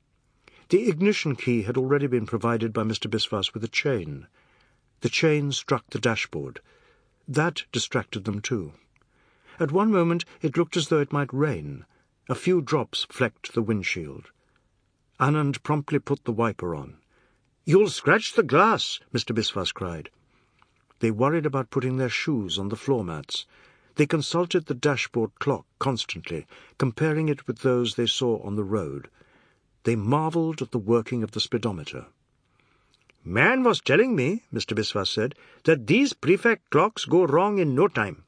The ignition key had already been provided by Mister Biswas with a chain. The chain struck the dashboard. That distracted them too. At one moment it looked as though it might rain. A few drops flecked the windshield. Anand promptly put the wiper on. "You'll scratch the glass," Mister Biswas cried. They worried about putting their shoes on the floor mats. They consulted the dashboard clock constantly, comparing it with those they saw on the road. They marvelled at the working of the speedometer. "Man was telling me," Mister Biswas said, "that these prefect clocks go wrong in no time."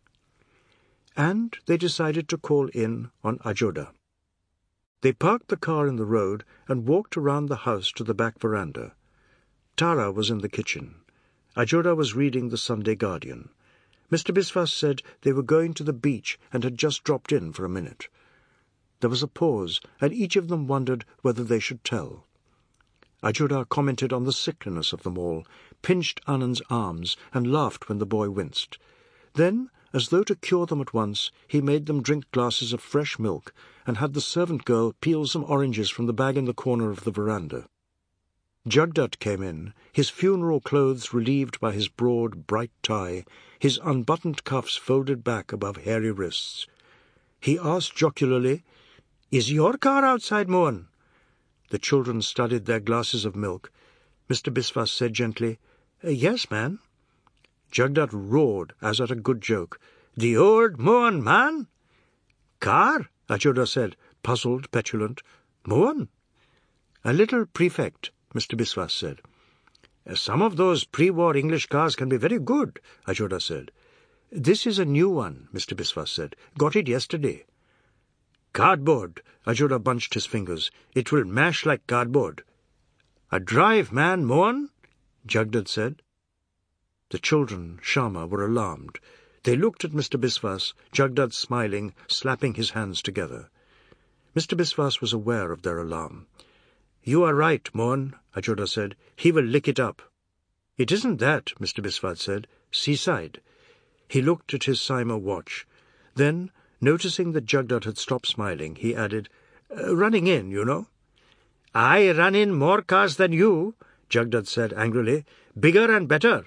And they decided to call in on Ajoda. They parked the car in the road and walked around the house to the back veranda. Tara was in the kitchen. Ajoda was reading the Sunday Guardian. Mister Biswas said they were going to the beach and had just dropped in for a minute. There was a pause, and each of them wondered whether they should tell. Ajoda commented on the sickliness of them all, pinched Anand's arms, and laughed when the boy winced. Then, as though to cure them at once, he made them drink glasses of fresh milk, and had the servant girl peel some oranges from the bag in the corner of the veranda. Jagdat came in, his funeral clothes relieved by his broad, bright tie, his unbuttoned cuffs folded back above hairy wrists. He asked jocularly, "Is your car outside, Mohan?" The children studied their glasses of milk. Mister Biswas said gently, "Yes, man." Jagdat roared, as at a good joke, "The old Mohan, man?" "Car?" Ajoda said, puzzled, petulant. "Mohan?" "A little prefect," Mister Biswas said. "Some of those pre-war English cars can be very good," Ajoda said. "This is a new one," Mister Biswas said. "Got it yesterday." "Cardboard," Ajoda bunched his fingers. "It will mash like cardboard." "A drive, man, Mohan," Jagdat said. The children, Sharma, were alarmed. They looked at Mister Biswas, Jagdat smiling, slapping his hands together. Mister Biswas was aware of their alarm. "You are right, Mohan," Ajoda said. "He will lick it up." "It isn't that," Mister Biswas said. "Seaside." He looked at his Saima watch. Then, Noticing that Jugdutt had stopped smiling, he added, uh, running in, you know. I run in more cars than you, Jugdutt said angrily. Bigger and better.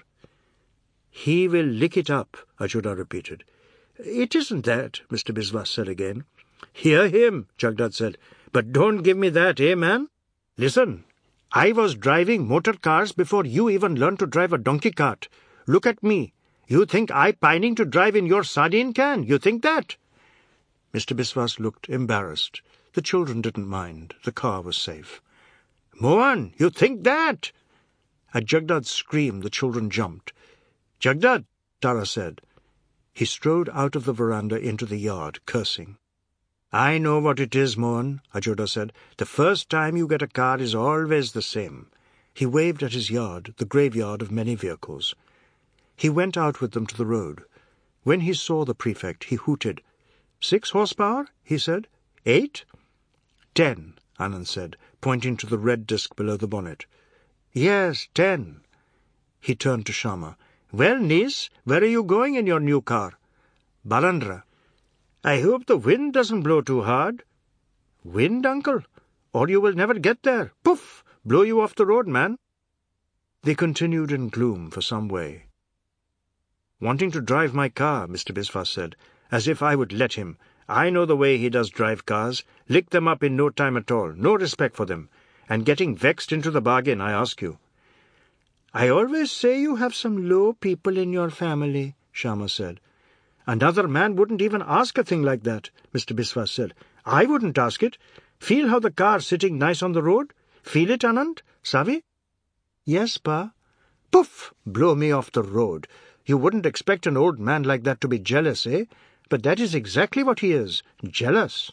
He will lick it up, Ajuda repeated. It isn't that, Mister Biswas said again. Hear him, Jugdutt said. But don't give me that, eh, man? Listen, I was driving motor cars before you even learned to drive a donkey cart. Look at me. You think I pining to drive in your sardine can? You think that? Mister Biswas looked embarrassed. The children didn't mind. The car was safe. Mohan, you think that? At Jugdutt's scream, the children jumped. Jugdutt, Tara said. He strode out of the veranda into the yard, cursing. I know what it is, Mohan, Ajuda said. The first time you get a car is always the same. He waved at his yard, the graveyard of many vehicles. He went out with them to the road. When he saw the prefect, he hooted. Six horsepower, he said. Eight? Ten, Anand said, pointing to the red disc below the bonnet. Yes, ten. He turned to Shyama. Well, niece, where are you going in your new car? Balandra. I hope the wind doesn't blow too hard. Wind, uncle? Or you will never get there. Poof! Blow you off the road, man. They continued in gloom for some way. Wanting to drive my car, Mister Biswas said, as if I would let him. I know the way he does drive cars. Lick them up in no time at all. No respect for them. And getting vexed into the bargain, I ask you. I always say you have some low people in your family, Shyama said. Another man wouldn't even ask a thing like that, Mister Biswas said. I wouldn't ask it. Feel how the car's sitting nice on the road? Feel it, Anand? Savi? Yes, Pa. Poof! Blow me off the road. You wouldn't expect an old man like that to be jealous, eh? But that is exactly what he is, jealous.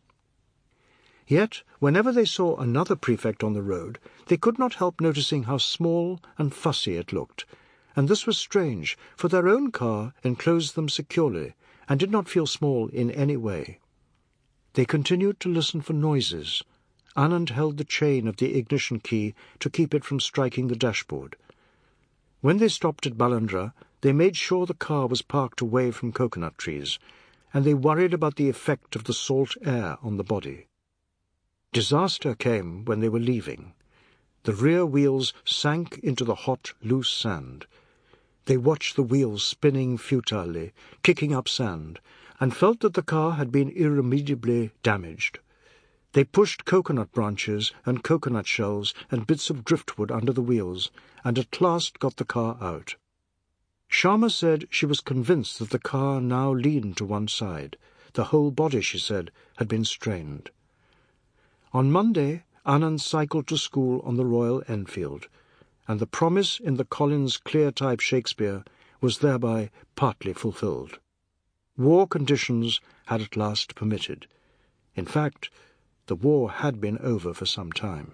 Yet, whenever they saw another prefect on the road, they could not help noticing how small and fussy it looked, and this was strange, for their own car enclosed them securely, and did not feel small in any way. They continued to listen for noises. Anand held the chain of the ignition key to keep it from striking the dashboard. When they stopped at Balandra, they made sure the car was parked away from coconut trees, and they worried about the effect of the salt air on the body. Disaster came when they were leaving. The rear wheels sank into the hot, loose sand. They watched the wheels spinning futilely, kicking up sand, and felt that the car had been irremediably damaged. They pushed coconut branches and coconut shells and bits of driftwood under the wheels, and at last got the car out. Shyama said she was convinced that the car now leaned to one side. The whole body, she said, had been strained. On Monday, Anand cycled to school on the Royal Enfield, and the promise in the Collins clear-type Shakespeare was thereby partly fulfilled. War conditions had at last permitted. In fact, the war had been over for some time.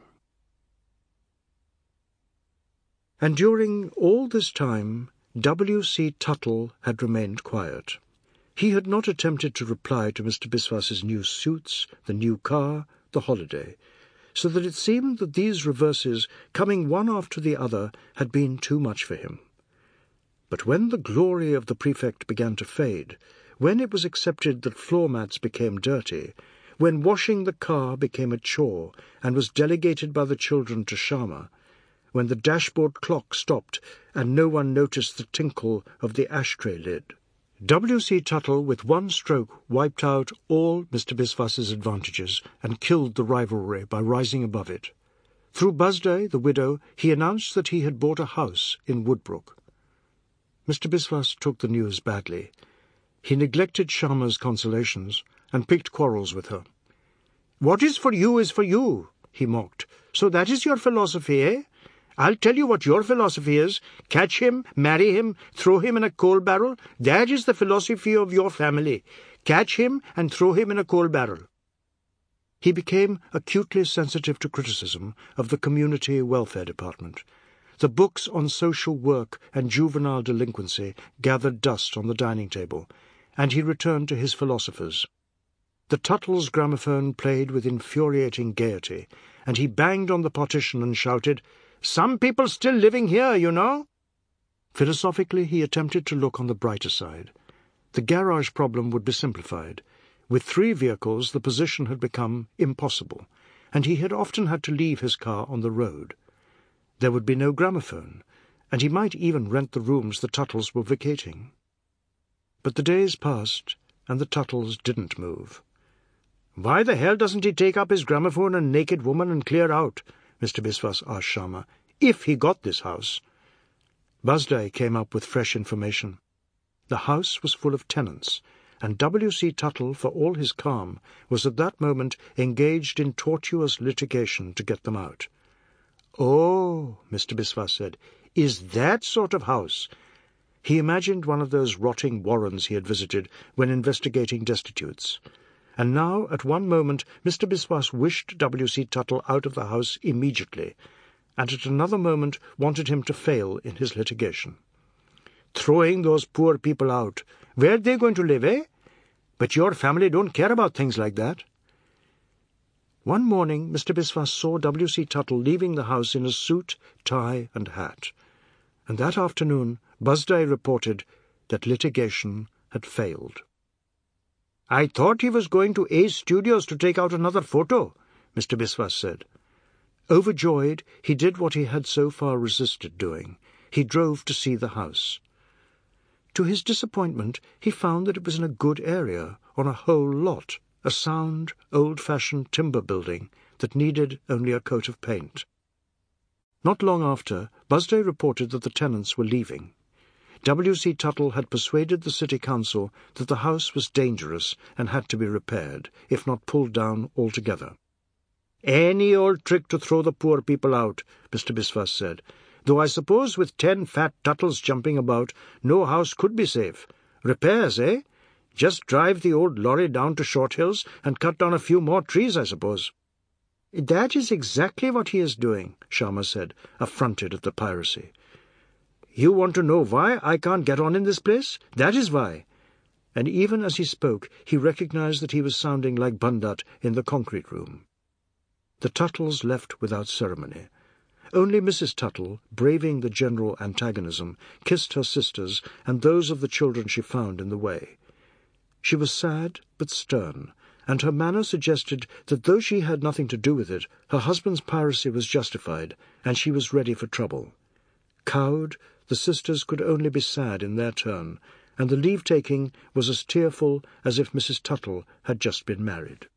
And during all this time, W. C. Tuttle had remained quiet. He had not attempted to reply to Mister Biswas's new suits, the new car, the holiday, so that it seemed that these reverses, coming one after the other, had been too much for him. But when the glory of the prefect began to fade, when it was accepted that floor mats became dirty, when washing the car became a chore and was delegated by the children to Shyama, when the dashboard clock stopped and no one noticed the tinkle of the ashtray lid, W. C. Tuttle with one stroke wiped out all Mister Biswas's advantages and killed the rivalry by rising above it. Through Busday, the widow, he announced that he had bought a house in Woodbrook. Mister Biswas took the news badly. He neglected Shyama's consolations and picked quarrels with her. "What is for you is for you," he mocked. "So that is your philosophy, eh? I'll tell you what your philosophy is. Catch him, marry him, throw him in a coal barrel. That is the philosophy of your family. Catch him and throw him in a coal barrel." He became acutely sensitive to criticism of the Community Welfare Department. The books on social work and juvenile delinquency gathered dust on the dining table, and he returned to his philosophers. The Tuttle's gramophone played with infuriating gaiety, and he banged on the partition and shouted, "Some people still living here, you know." Philosophically, he attempted to look on the brighter side. The garage problem would be simplified. With three vehicles the position had become impossible, and he had often had to leave his car on the road. There would be no gramophone, and he might even rent the rooms the Tuttles were vacating. But the days passed, and the Tuttles didn't move. "Why the hell doesn't he take up his gramophone and naked woman and clear out?" Mister Biswas asked Sharma. "If he got this house." Busday came up with fresh information. The house was full of tenants, and W. C. Tuttle, for all his calm, was at that moment engaged in tortuous litigation to get them out. "Oh," Mister Biswas said, "is that sort of house?" He imagined one of those rotting warrens he had visited when investigating destitutes. And now, at one moment, Mister Biswas wished W. C. Tuttle out of the house immediately, and at another moment wanted him to fail in his litigation. "Throwing those poor people out. Where they going to live, eh? But your family don't care about things like that." One morning Mister Biswas saw W. C. Tuttle leaving the house in a suit, tie, and hat, and that afternoon Busday reported that litigation had failed. "I thought he was going to A's Studios to take out another photo," Mister Biswas said. Overjoyed, he did what he had so far resisted doing. He drove to see the house. To his disappointment, he found that it was in a good area, on a whole lot, a sound, old-fashioned timber building that needed only a coat of paint. Not long after, Busday reported that the tenants were leaving. W. C. Tuttle had persuaded the city council that the house was dangerous and had to be repaired, if not pulled down altogether. "Any old trick to throw the poor people out," Mister Biswas said, "though I suppose with ten fat Tuttles jumping about, no house could be safe. Repairs, eh? Just drive the old lorry down to Short Hills and cut down a few more trees, I suppose." "That is exactly what he is doing," Sharma said, affronted at the piracy. "You want to know why I can't get on in this place? That is why." And even as he spoke, he recognized that he was sounding like Bundat in the concrete room. The Tuttles left without ceremony. Only Missus Tuttle, braving the general antagonism, kissed her sisters and those of the children she found in the way. She was sad but stern, and her manner suggested that though she had nothing to do with it, her husband's piracy was justified, and she was ready for trouble. Cowed, the sisters could only be sad in their turn, and the leave-taking was as tearful as if Missus Tuttle had just been married.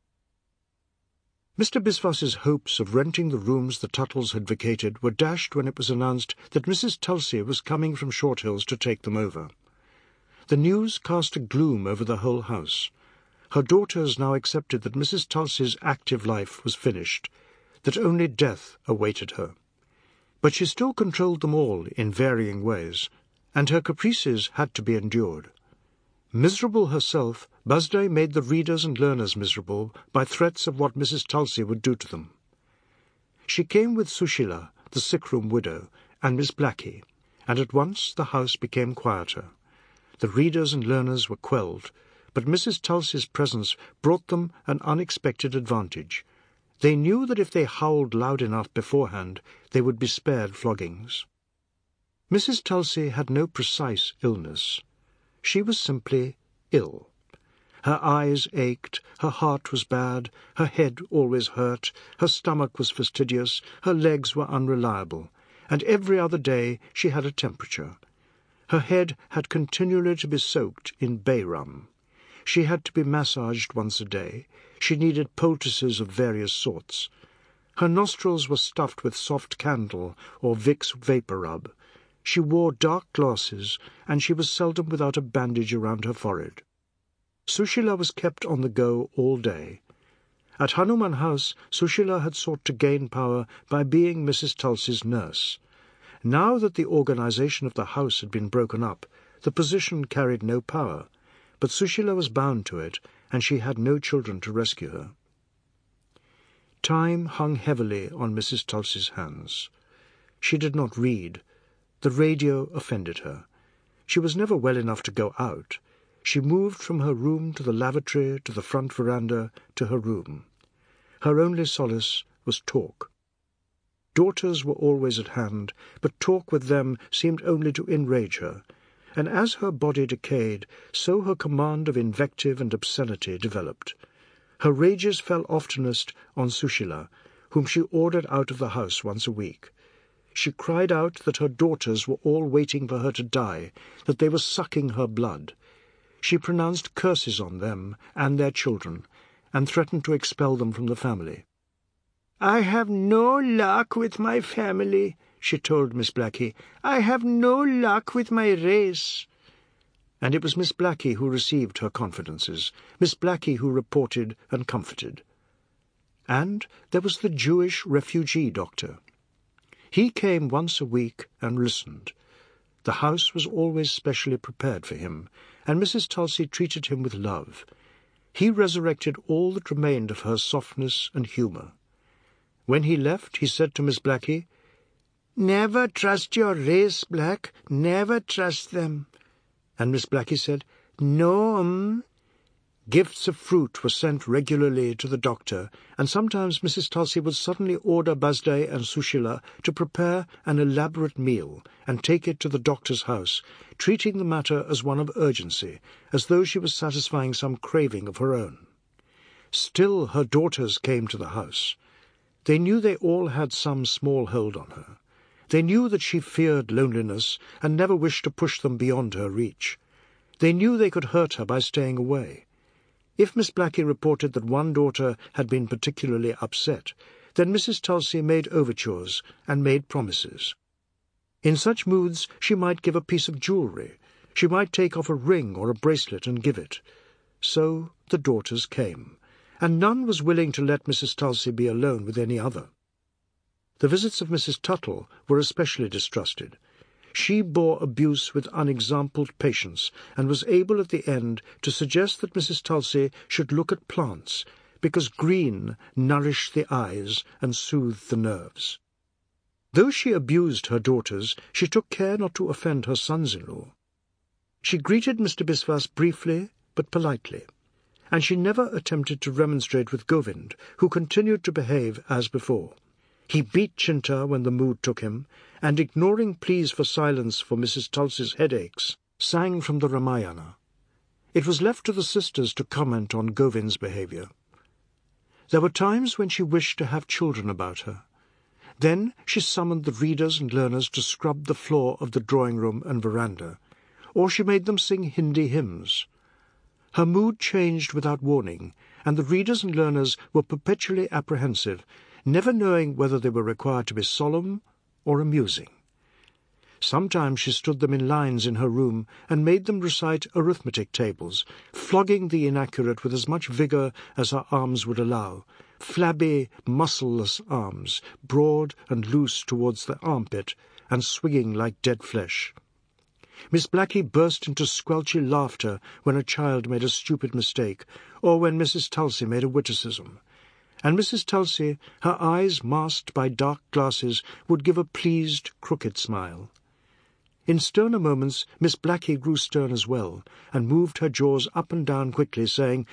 Mister Biswas's hopes of renting the rooms the Tuttles had vacated were dashed when it was announced that Missus Tulsi was coming from Short Hills to take them over. The news cast a gloom over the whole house. Her daughters now accepted that Missus Tulsi's active life was finished, that only death awaited her. But she still controlled them all in varying ways, and her caprices had to be endured. Miserable herself, Busday made the readers and learners miserable by threats of what Missus Tulsi would do to them. She came with Sushila, the sick-room widow, and Miss Blackie, and at once the house became quieter. The readers and learners were quelled, but Missus Tulsi's presence brought them an unexpected advantage. They knew that if they howled loud enough beforehand, they would be spared floggings. Missus Tulsi had no precise illness. She was simply ill. Her eyes ached, her heart was bad, her head always hurt, her stomach was fastidious, her legs were unreliable, and every other day she had a temperature. Her head had continually to be soaked in bay rum. She had to be massaged once a day. She needed poultices of various sorts. Her nostrils were stuffed with soft candle or Vicks vapor rub. She wore dark glasses, and she was seldom without a bandage around her forehead. Sushila was kept on the go all day. At Hanuman House, Sushila had sought to gain power by being Missus Tulsi's nurse. Now that the organization of the house had been broken up, the position carried no power, but Sushila was bound to it, and she had no children to rescue her. Time hung heavily on Missus Tulsi's hands. She did not read. The radio offended her. She was never well enough to go out. She moved from her room to the lavatory, to the front veranda, to her room. Her only solace was talk. Daughters were always at hand, but talk with them seemed only to enrage her, and as her body decayed, so her command of invective and obscenity developed. Her rages fell oftenest on Sushila, whom she ordered out of the house once a week. She cried out that her daughters were all waiting for her to die, that they were sucking her blood. She pronounced curses on them and their children, and threatened to expel them from the family. "I have no luck with my family," she told Miss Blackie. "I have no luck with my race." And it was Miss Blackie who received her confidences, Miss Blackie who reported and comforted. And there was the Jewish refugee doctor. He came once a week and listened. The house was always specially prepared for him, and Missus Tulsey treated him with love. He resurrected all that remained of her softness and humour. When he left, he said to Miss Blackie, "Never trust your race, Black, never trust them." And Miss Blackie said, "No, um." Gifts of fruit were sent regularly to the doctor, and sometimes Missus Tulsey would suddenly order Bazday and Sushila to prepare an elaborate meal and take it to the doctor's house, treating the matter as one of urgency, as though she was satisfying some craving of her own. Still her daughters came to the house. They knew they all had some small hold on her. They knew that she feared loneliness and never wished to push them beyond her reach. They knew they could hurt her by staying away. If Miss Blackie reported that one daughter had been particularly upset, then Missus Tulsey made overtures and made promises. In such moods she might give a piece of jewellery. She might take off a ring or a bracelet and give it. So the daughters came, and none was willing to let Missus Tulsey be alone with any other. The visits of Missus Tuttle were especially distrusted. She bore abuse with unexampled patience, and was able at the end to suggest that Missus Tulsey should look at plants, because green nourished the eyes and soothed the nerves. Though she abused her daughters, she took care not to offend her sons-in-law. She greeted Mister Biswas briefly but politely, and she never attempted to remonstrate with Govind, who continued to behave as before. He beat Chinta when the mood took him, and, ignoring pleas for silence for Missus Tulsey's headaches, sang from the Ramayana. It was left to the sisters to comment on Govind's behaviour. There were times when she wished to have children about her. Then she summoned the readers and learners to scrub the floor of the drawing-room and veranda, or she made them sing Hindi hymns. Her mood changed without warning, and the readers and learners were perpetually apprehensive, never knowing whether they were required to be solemn or amusing. Sometimes she stood them in lines in her room and made them recite arithmetic tables, flogging the inaccurate with as much vigour as her arms would allow, flabby, muscleless arms, broad and loose towards the armpit, and swinging like dead flesh. Miss Blackie burst into squelchy laughter when a child made a stupid mistake, or when Missus Tulsey made a witticism. And Missus Tulsey, her eyes masked by dark glasses, would give a pleased, crooked smile. In sterner moments Miss Blackie grew stern as well, and moved her jaws up and down quickly, saying,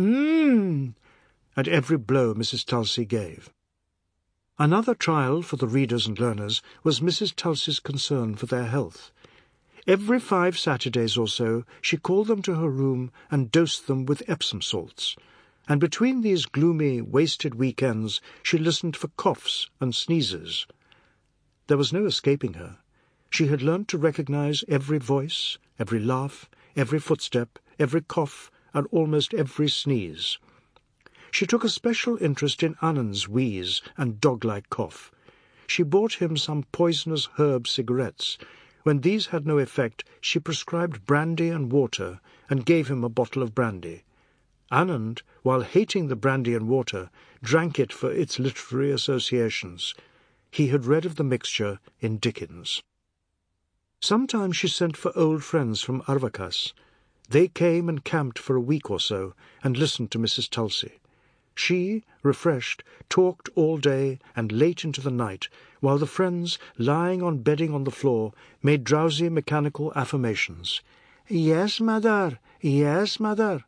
"Mmm," at every blow Missus Tulsey gave. Another trial for the readers and learners was Missus Tulsey's concern for their health. Every five Saturdays or so she called them to her room and dosed them with Epsom salts, and between these gloomy, wasted weekends she listened for coughs and sneezes. There was no escaping her. She had learnt to recognize every voice, every laugh, every footstep, every cough, and almost every sneeze. She took a special interest in Anand's wheeze and dog-like cough. She bought him some poisonous herb cigarettes. When these had no effect, she prescribed brandy and water, and gave him a bottle of brandy. Anand, while hating the brandy and water, drank it for its literary associations. He had read of the mixture in Dickens. Sometimes she sent for old friends from Arvakas. They came and camped for a week or so, and listened to Missus Tulsey. She, refreshed, talked all day and late into the night, while the friends, lying on bedding on the floor, made drowsy mechanical affirmations. "Yes, mother, yes, mother."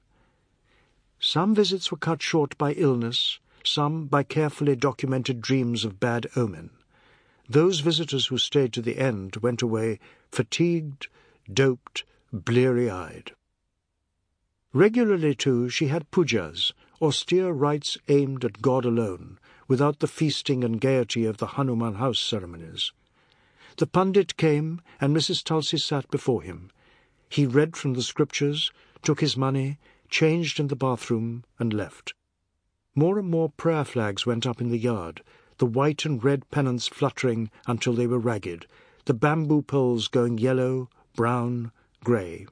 Some visits were cut short by illness, some by carefully documented dreams of bad omen. Those visitors who stayed to the end went away fatigued, doped, bleary-eyed. Regularly, too, she had pujas, austere rites aimed at God alone, without the feasting and gaiety of the Hanuman house ceremonies. The Pandit came, and Missus Tulsi sat before him. He read from the scriptures, took his money, changed in the bathroom, and left. More and more prayer flags went up in the yard, the white and red pennants fluttering until they were ragged, the bamboo poles going yellow, brown, grey.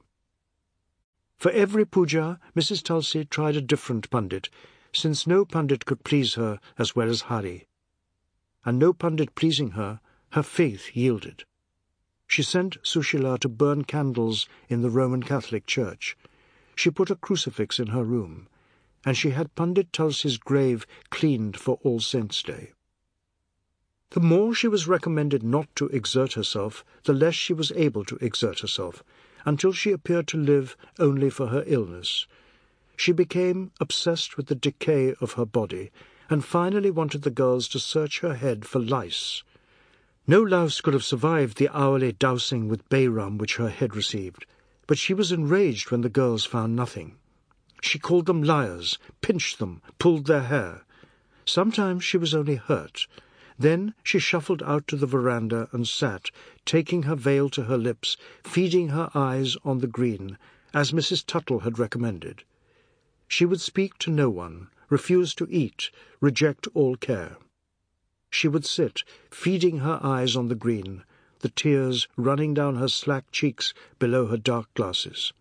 For every puja, Missus Tulsi tried a different Pandit, since no Pandit could please her as well as Hari. And no Pandit pleasing her, her faith yielded. She sent Sushila to burn candles in the Roman Catholic Church. She put a crucifix in her room, and she had Pandit Tulsi's grave cleaned for All Saints' Day. The more she was recommended not to exert herself, the less she was able to exert herself, until she appeared to live only for her illness. She became obsessed with the decay of her body, and finally wanted the girls to search her head for lice. No louse could have survived the hourly dousing with bay-rum which her head received, but she was enraged when the girls found nothing. She called them liars, pinched them, pulled their hair. Sometimes she was only hurt. Then she shuffled out to the veranda and sat, taking her veil to her lips, feeding her eyes on the green, as Missus Tuttle had recommended. She would speak to no one, refuse to eat, reject all care. She would sit, feeding her eyes on the green, the tears running down her slack cheeks below her dark glasses.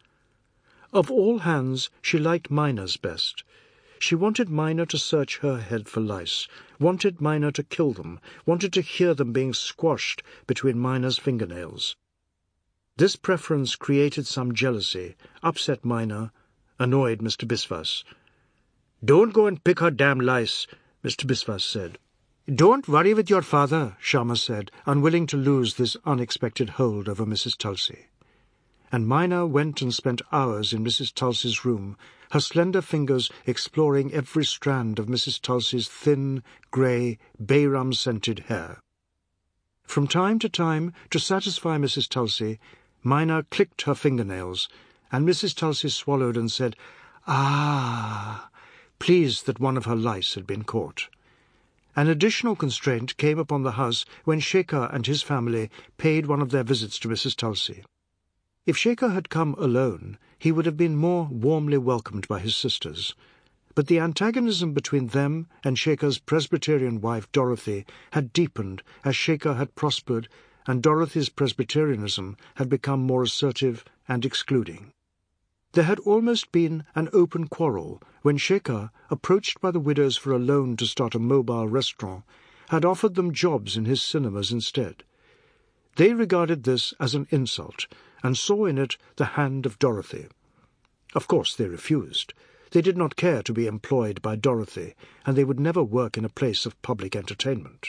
Of all hands, she liked Mina's best. She wanted Mina to search her head for lice, wanted Mina to kill them, wanted to hear them being squashed between Mina's fingernails. This preference created some jealousy, upset Mina, annoyed Mister Biswas. "Don't go and pick her damn lice," Mister Biswas said. "Don't worry with your father," Sharma said, unwilling to lose this unexpected hold over Missus Tulsi. And Mina went and spent hours in Missus Tulsi's room, her slender fingers exploring every strand of Missus Tulsi's thin, grey, bay-rum-scented hair. From time to time, to satisfy Missus Tulsi, Mina clicked her fingernails, and Missus Tulsi swallowed and said, "Ah," pleased that one of her lice had been caught. An additional constraint came upon the house when Shekhar and his family paid one of their visits to Missus Tulsi. If Shekhar had come alone, he would have been more warmly welcomed by his sisters. But the antagonism between them and Shekhar's Presbyterian wife Dorothy had deepened as Shekhar had prospered, and Dorothy's Presbyterianism had become more assertive and excluding. There had almost been an open quarrel when Shekhar, approached by the widows for a loan to start a mobile restaurant, had offered them jobs in his cinemas instead. They regarded this as an insult, and saw in it the hand of Dorothy. Of course they refused. They did not care to be employed by Dorothy, and they would never work in a place of public entertainment.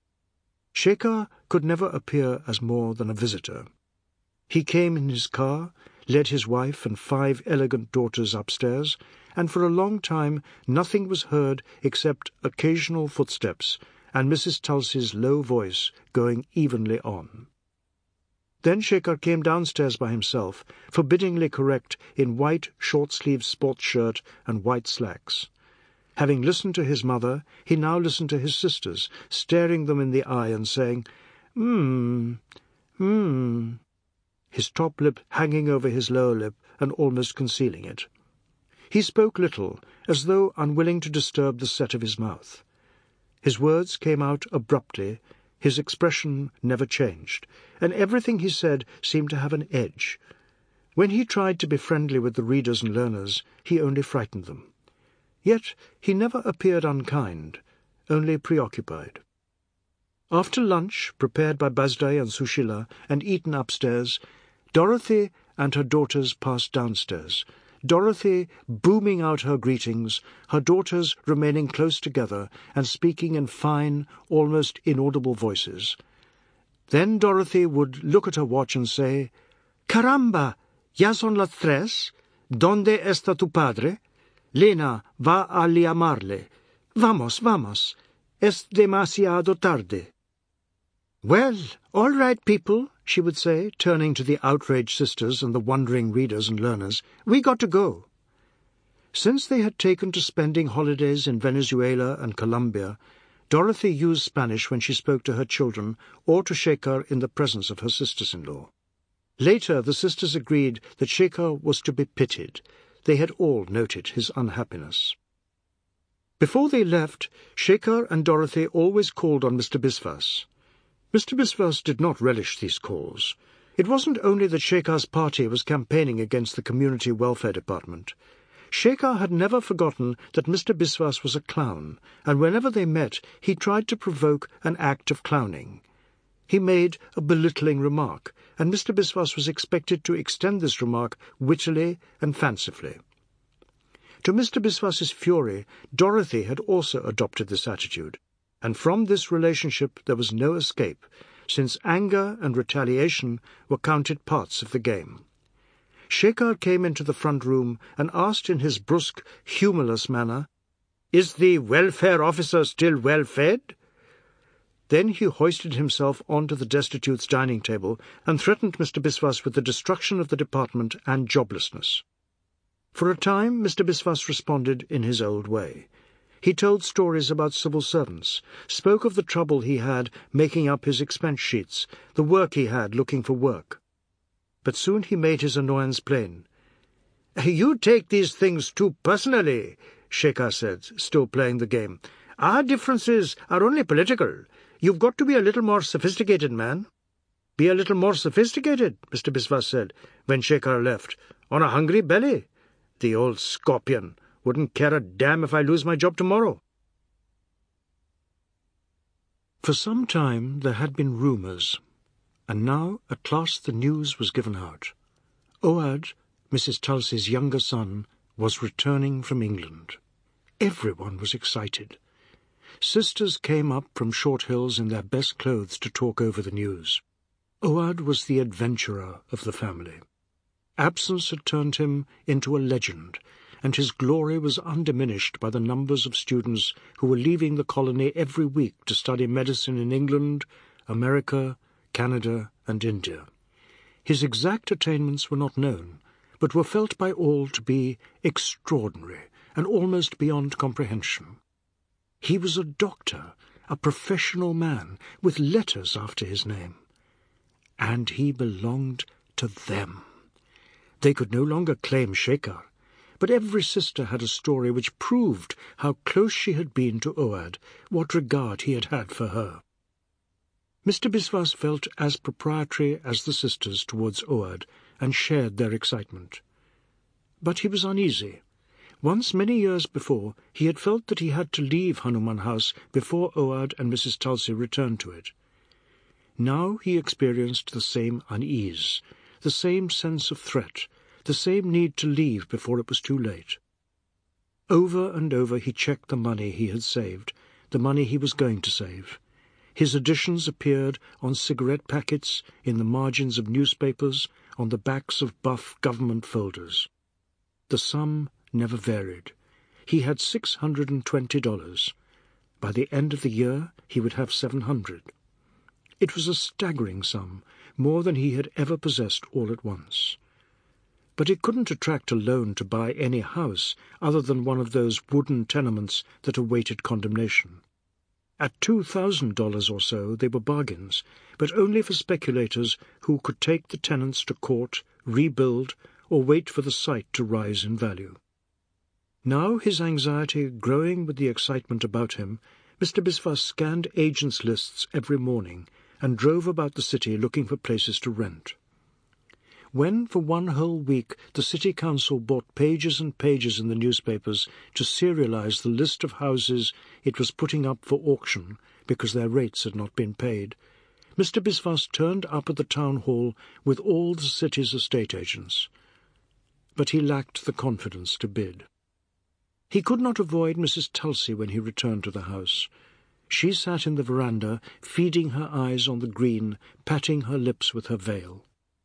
Shekhar could never appear as more than a visitor. He came in his car, led his wife and five elegant daughters upstairs, and for a long time nothing was heard except occasional footsteps and Missus Tulsi's low voice going evenly on. Then Shekhar came downstairs by himself, forbiddingly correct in white short-sleeved sports shirt and white slacks. Having listened to his mother, he now listened to his sisters, staring them in the eye and saying, "Hmm, hmm," his top lip hanging over his lower lip and almost concealing it. He spoke little, as though unwilling to disturb the set of his mouth. His words came out abruptly, his expression never changed, and everything he said seemed to have an edge. When he tried to be friendly with the readers and learners, he only frightened them. Yet he never appeared unkind, only preoccupied. After lunch, prepared by Basdai and Sushila, and eaten upstairs, Dorothy and her daughters passed downstairs, Dorothy booming out her greetings, her daughters remaining close together and speaking in fine, almost inaudible voices. Then Dorothy would look at her watch and say, "Caramba, ya son las tres? ¿Dónde está tu padre? Lena, va a llamarle. Vamos, vamos. Es demasiado tarde." "Well, all right, people," she would say, turning to the outraged sisters and the wondering readers and learners, "we got to go." Since they had taken to spending holidays in Venezuela and Colombia, Dorothy used Spanish when she spoke to her children or to Shekhar in the presence of her sisters-in-law. Later, the sisters agreed that Shekhar was to be pitied. They had all noted his unhappiness. Before they left, Shekhar and Dorothy always called on Mister Biswas. Mister Biswas did not relish these calls. It wasn't only that Shekhar's party was campaigning against the Community Welfare Department. Shekhar had never forgotten that Mister Biswas was a clown, and whenever they met he tried to provoke an act of clowning. He made a belittling remark, and Mister Biswas was expected to extend this remark wittily and fancifully. To Mister Biswas's fury, Dorothy had also adopted this attitude, and from this relationship there was no escape, since anger and retaliation were counted parts of the game. Shekhar came into the front room and asked in his brusque, humourless manner, "Is the welfare officer still well fed?" Then he hoisted himself onto the destitute's dining table and threatened Mister Biswas with the destruction of the department and joblessness. For a time Mister Biswas responded in his old way. He told stories about civil servants, spoke of the trouble he had making up his expense sheets, the work he had looking for work. But soon he made his annoyance plain. "You take these things too personally," Shekhar said, still playing the game. "Our differences are only political. You've got to be a little more sophisticated, man." "Be a little more sophisticated," Mister Biswas said, when Shekhar left. "On a hungry belly. The old scorpion wouldn't care a damn if I lose my job tomorrow." For some time there had been rumours, and now at last the news was given out. Ohad, Missus Tulsey's younger son, was returning from England. Everyone was excited. Sisters came up from Short Hills in their best clothes to talk over the news. Ohad was the adventurer of the family. Absence had turned him into a legend, and his glory was undiminished by the numbers of students who were leaving the colony every week to study medicine in England, America, Canada, and India. His exact attainments were not known, but were felt by all to be extraordinary and almost beyond comprehension. He was a doctor, a professional man, with letters after his name. And he belonged to them. They could no longer claim Shekhar, but every sister had a story which proved how close she had been to Ohad, what regard he had had for her. Mister Biswas felt as proprietary as the sisters towards Ohad, and shared their excitement. But he was uneasy. Once, many years before, he had felt that he had to leave Hanuman House before Ohad and Missus Tulsey returned to it. Now he experienced the same unease, the same sense of threat, the same need to leave before it was too late. Over and over he checked the money he had saved, the money he was going to save. His additions appeared on cigarette packets, in the margins of newspapers, on the backs of buff government folders. The sum never varied. He had six hundred and twenty dollars. By the end of the year he would have seven hundred. It was a staggering sum, more than he had ever possessed all at once. But it couldn't attract a loan to buy any house other than one of those wooden tenements that awaited condemnation. At two thousand dollars or so they were bargains, but only for speculators who could take the tenants to court, rebuild, or wait for the site to rise in value. Now, his anxiety growing with the excitement about him, Mister Biswas scanned agents' lists every morning and drove about the city looking for places to rent. When, for one whole week, the city council bought pages and pages in the newspapers to serialize the list of houses it was putting up for auction because their rates had not been paid, Mister Biswas turned up at the town hall with all the city's estate agents. But he lacked the confidence to bid. He could not avoid Missus Tulsey when he returned to the house. She sat in the veranda, feeding her eyes on the green, patting her lips with her veil.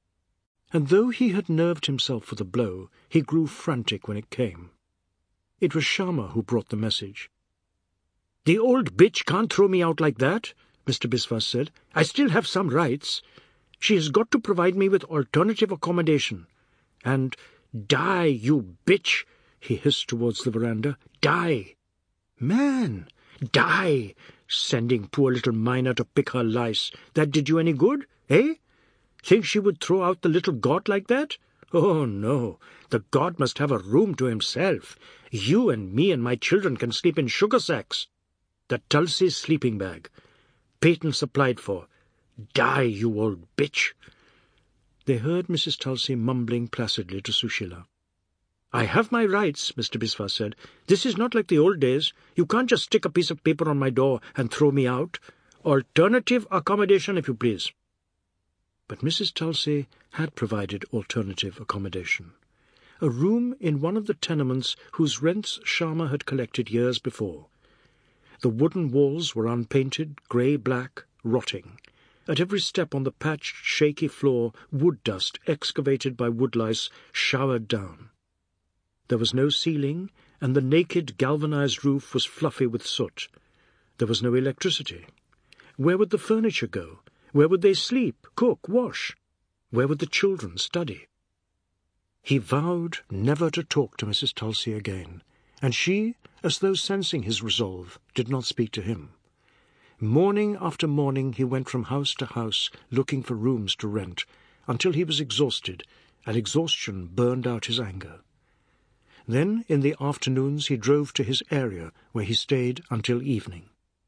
And though he had nerved himself for the blow, he grew frantic when it came. It was Sharma who brought the message. "The old bitch can't throw me out like that," Mister Biswas said. "I still have some rights. She has got to provide me with alternative accommodation. And die, you bitch," he hissed towards the veranda. "Die. Man, die, sending poor little Mina to pick her lice. That did you any good, eh? Think she would throw out the little god like that? Oh, no, the god must have a room to himself. You and me and my children can sleep in sugar sacks. The Tulsi's sleeping bag. Patent supplied for. Die, you old bitch." They heard Missus Tulsi mumbling placidly to Sushila. "I have my rights," Mister Biswas said. "This is not like the old days. You can't just stick a piece of paper on my door and throw me out. Alternative accommodation, if you please." But Missus Tulsi had provided alternative accommodation. A room in one of the tenements whose rents Sharma had collected years before. The wooden walls were unpainted, grey-black, rotting. At every step on the patched, shaky floor, wood dust, excavated by woodlice, showered down. There was no ceiling, and the naked, galvanized roof was fluffy with soot. There was no electricity. Where would the furniture go? Where would they sleep, cook, wash? Where would the children study? He vowed never to talk to Missus Tulsi again, and she, as though sensing his resolve, did not speak to him. Morning after morning he went from house to house looking for rooms to rent, until he was exhausted, and exhaustion burned out his anger. Then, in the afternoons, he drove to his area, where he stayed until evening.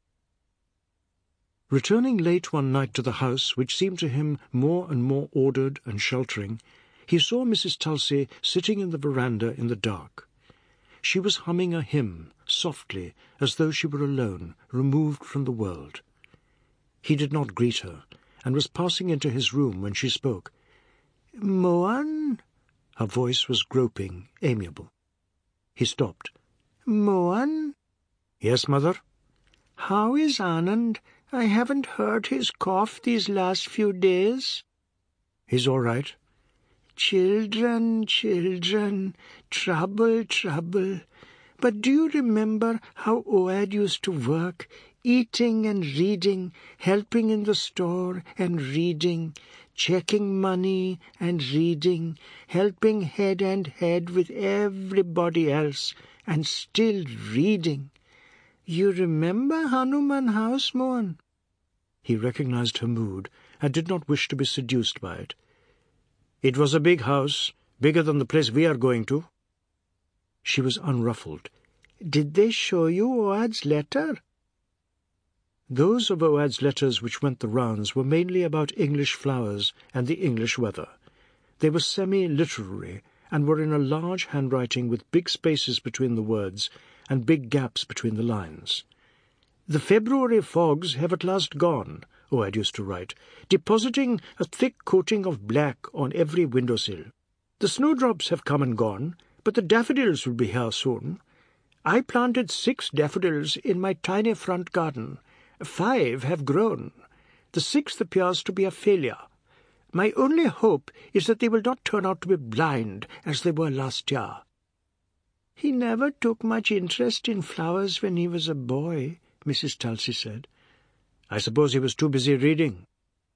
Returning late one night to the house, which seemed to him more and more ordered and sheltering, he saw Missus Tulsi sitting in the veranda in the dark. She was humming a hymn, softly, as though she were alone, removed from the world. He did not greet her, and was passing into his room when she spoke. "Mohan?" Her voice was groping, amiable. He stopped. "Mohan?" "Yes, mother?" "How is Anand? I haven't heard his cough these last few days." "He's all right." "Children, children, trouble, trouble. But do you remember how Oad used to work, eating and reading, helping in the store and reading, checking money and reading, helping head and head with everybody else, and still reading? You remember Hanuman House, Mohan?" He recognized her mood, and did not wish to be seduced by it. "It was a big house, bigger than the place we are going to." She was unruffled. "Did they show you Oad's letter?" Those of Oad's letters which went the rounds were mainly about English flowers and the English weather. They were semi-literary, and were in a large handwriting with big spaces between the words and big gaps between the lines. "The February fogs have at last gone," Oad used to write, "depositing a thick coating of black on every windowsill. The snowdrops have come and gone, but the daffodils will be here soon. I planted six daffodils in my tiny front garden. Five have grown. The sixth appears to be a failure. My only hope is that they will not turn out to be blind, as they were last year." "He never took much interest in flowers when he was a boy," Missus Tulsi said. "I suppose he was too busy reading."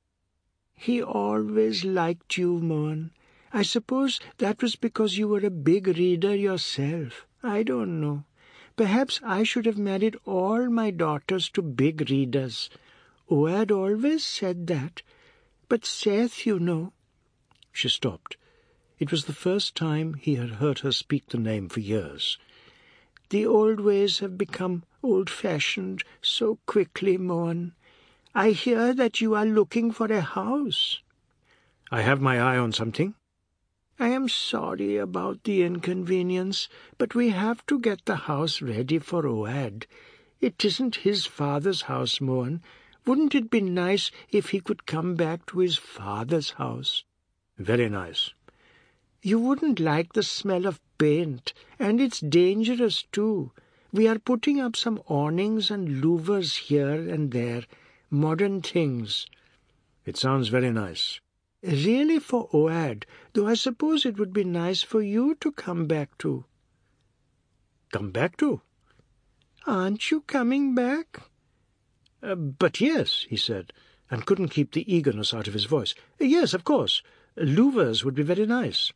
"He always liked you, Mohan. I suppose that was because you were a big reader yourself. I don't know. Perhaps I should have married all my daughters to big readers. Oad always said that. But Seth, you know—" She stopped. It was the first time he had heard her speak the name for years. "The old ways have become old-fashioned so quickly, Mohan. I hear that you are looking for a house." "I have my eye on something." "I am sorry about the inconvenience, but we have to get the house ready for Oad. It isn't his father's house, Mohan. Wouldn't it be nice if he could come back to his father's house?" "Very nice." "You wouldn't like the smell of paint, and it's dangerous too. We are putting up some awnings and louvers here and there, modern things." "It sounds very nice." "Really for Oad, though I suppose it would be nice for you to come back to." "Come back to?" "Aren't you coming back?" Uh, but yes, he said, and couldn't keep the eagerness out of his voice. Yes, of course. Louvers would be very nice.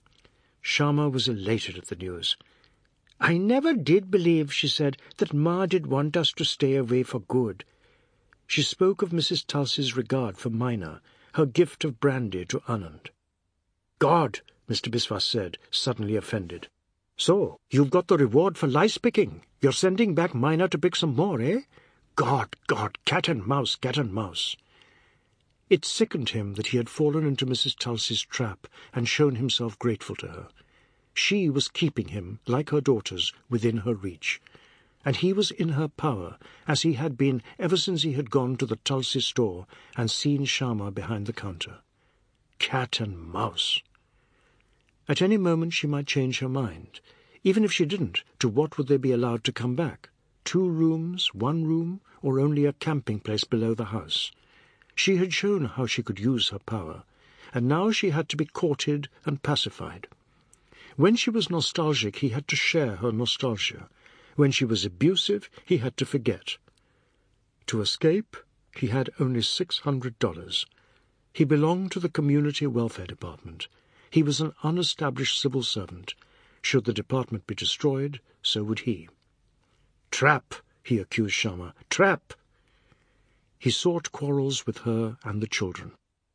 Sharma was elated at the news. I never did believe, she said, that Ma did want us to stay away for good. She spoke of Missus Tulsi's regard for Mina, her gift of brandy to Anand. God, Mister Biswas said, suddenly offended. So, you've got the reward for lice-picking. You're sending back Mina to pick some more, eh? God, God, cat and mouse, cat and mouse. It sickened him that he had fallen into Missus Tulsi's trap and shown himself grateful to her. She was keeping him, like her daughters, within her reach, and he was in her power, as he had been ever since he had gone to the Tulsi store and seen Sharma behind the counter. Cat and mouse. At any moment she might change her mind. Even if she didn't, to what would they be allowed to come back? Two rooms, one room, or only a camping place below the house? She had shown how she could use her power, and now she had to be courted and pacified. When she was nostalgic, he had to share her nostalgia. When she was abusive, he had to forget. To escape, he had only six hundred dollars. He belonged to the Community Welfare Department. He was an unestablished civil servant. Should the department be destroyed, so would he. Trap, he accused Sharma. Trap! He sought quarrels with her and the children.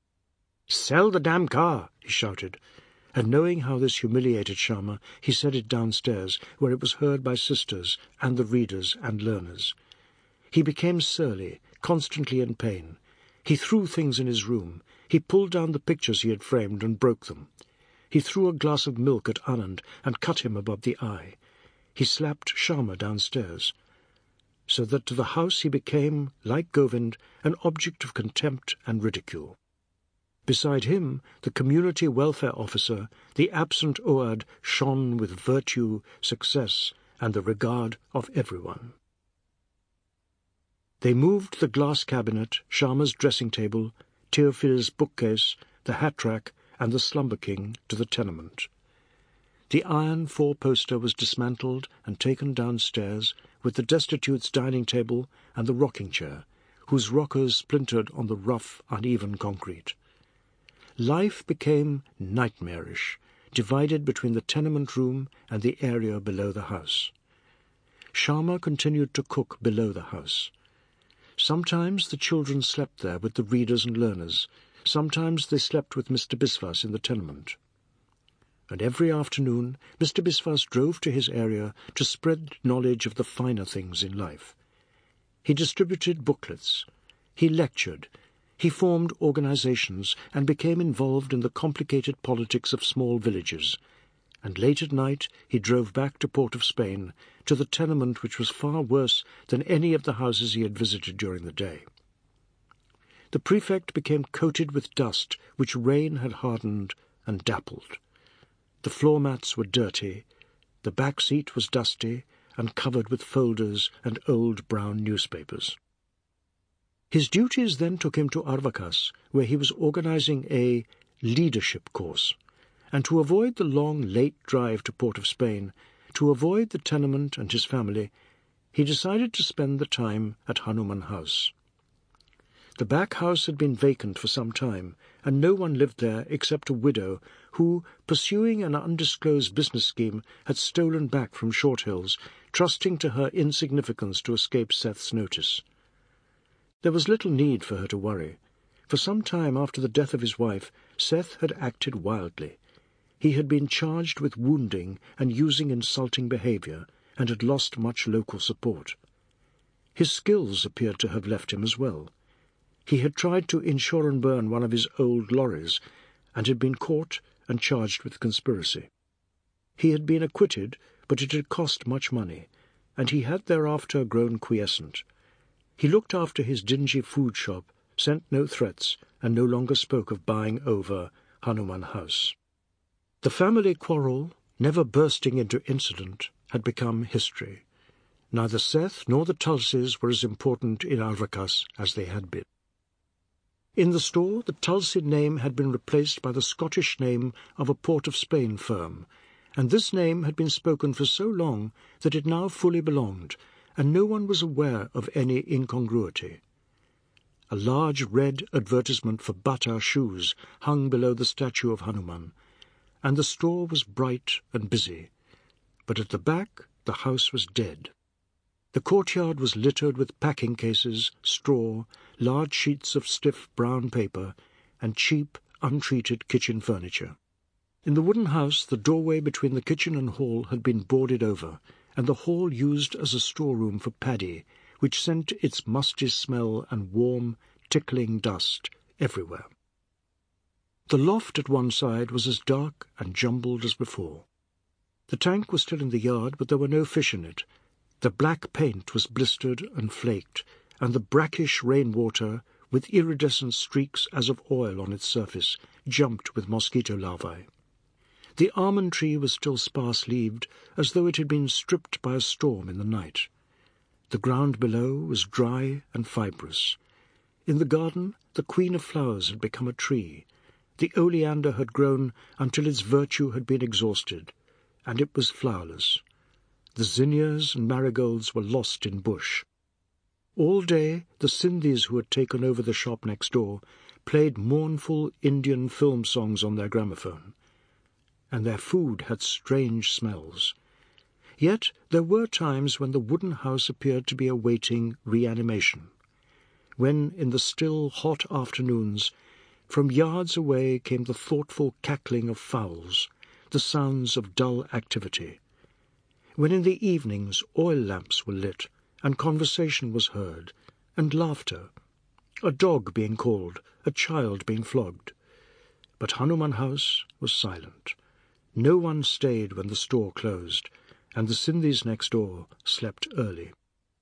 Sell the damn car, he shouted, and knowing how this humiliated Sharma, he said it downstairs, where it was heard by sisters and the readers and learners. He became surly, constantly in pain. He threw things in his room. He pulled down the pictures he had framed and broke them. He threw a glass of milk at Anand and cut him above the eye. He slapped Sharma downstairs, so that to the house he became, like Govind, an object of contempt and ridicule. Beside him, the community welfare officer, the absent Oad, shone with virtue, success, and the regard of everyone. They moved the glass cabinet, Sharma's dressing table, Theophil's bookcase, the hat rack, and the slumber king to the tenement. The iron four-poster was dismantled and taken downstairs with the destitute's dining table and the rocking chair, whose rockers splintered on the rough, uneven concrete. Life became nightmarish, divided between the tenement room and the area below the house. Sharma continued to cook below the house. Sometimes the children slept there with the readers and learners. Sometimes they slept with Mister Biswas in the tenement. And every afternoon Mister Biswas drove to his area to spread knowledge of the finer things in life. He distributed booklets. He lectured. He formed organizations and became involved in the complicated politics of small villages. And late at night he drove back to Port of Spain, to the tenement which was far worse than any of the houses he had visited during the day. The prefect became coated with dust which rain had hardened and dappled. The floor mats were dirty, the back seat was dusty and covered with folders and old brown newspapers. His duties then took him to Arvakas, where he was organizing a leadership course, and to avoid the long, late drive to Port of Spain, to avoid the tenement and his family, he decided to spend the time at Hanuman House. The back house had been vacant for some time, and no one lived there except a widow who, pursuing an undisclosed business scheme, had stolen back from Short Hills, trusting to her insignificance to escape Seth's notice. There was little need for her to worry. For some time after the death of his wife, Seth had acted wildly. He had been charged with wounding and using insulting behavior, and had lost much local support. His skills appeared to have left him as well. He had tried to insure and burn one of his old lorries, and had been caught and charged with conspiracy. He had been acquitted, but it had cost much money, and he had thereafter grown quiescent. He looked after his dingy food shop, sent no threats, and no longer spoke of buying over Hanuman House. The family quarrel, never bursting into incident, had become history. Neither Seth nor the Tulsis were as important in Arvakas as they had been. In the store, the Tulsi name had been replaced by the Scottish name of a Port of Spain firm, and this name had been spoken for so long that it now fully belonged, and no one was aware of any incongruity. A large red advertisement for Bata shoes hung below the statue of Hanuman, and the store was bright and busy. But at the back the house was dead. The courtyard was littered with packing cases, straw, large sheets of stiff brown paper, and cheap, untreated kitchen furniture. In the wooden house, the doorway between the kitchen and hall had been boarded over, and the hall used as a storeroom for paddy, which sent its musty smell and warm, tickling dust everywhere. The loft at one side was as dark and jumbled as before. The tank was still in the yard, but there were no fish in it. The black paint was blistered and flaked, and the brackish rainwater, with iridescent streaks as of oil on its surface, jumped with mosquito larvae. The almond tree was still sparse-leaved, as though it had been stripped by a storm in the night. The ground below was dry and fibrous. In the garden, the queen of flowers had become a tree. The oleander had grown until its virtue had been exhausted, and it was flowerless. The zinnias and marigolds were lost in bush. All day the Sindhis who had taken over the shop next door played mournful Indian film songs on their gramophone, and their food had strange smells. Yet there were times when the wooden house appeared to be awaiting reanimation, when, in the still, hot afternoons, from yards away came the thoughtful cackling of fowls, the sounds of dull activity, when in the evenings oil lamps were lit, and conversation was heard, and laughter, a dog being called, a child being flogged. But Hanuman House was silent. No one stayed when the store closed, and the Sindhis next door slept early.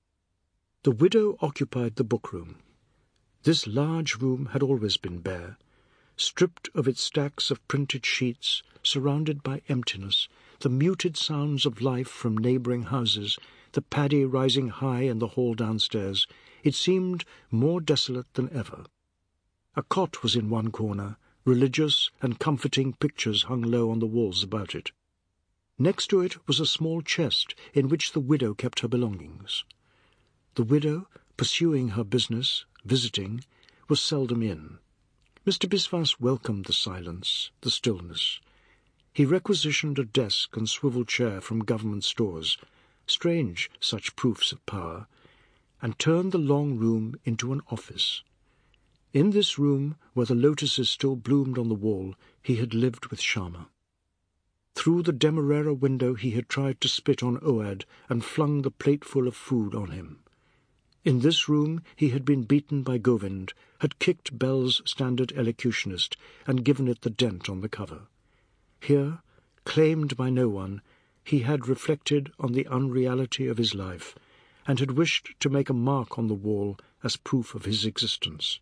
The widow occupied the book-room. This large room had always been bare, stripped of its stacks of printed sheets, surrounded by emptiness, the muted sounds of life from neighbouring houses, the paddy rising high in the hall downstairs. It seemed more desolate than ever. A cot was in one corner, religious and comforting pictures hung low on the walls about it. Next to it was a small chest in which the widow kept her belongings. The widow, pursuing her business, visiting, was seldom in. Mister Biswas welcomed the silence, the stillness. He requisitioned a desk and swivel chair from government stores, strange such proofs of power, and turned the long room into an office. In this room, where the lotuses still bloomed on the wall, he had lived with Shyama. Through the Demerara window he had tried to spit on Oad and flung the plateful of food on him. In this room he had been beaten by Govind, had kicked Bell's Standard Elocutionist, and given it the dent on the cover. Here, claimed by no one, he had reflected on the unreality of his life, and had wished to make a mark on the wall as proof of his existence.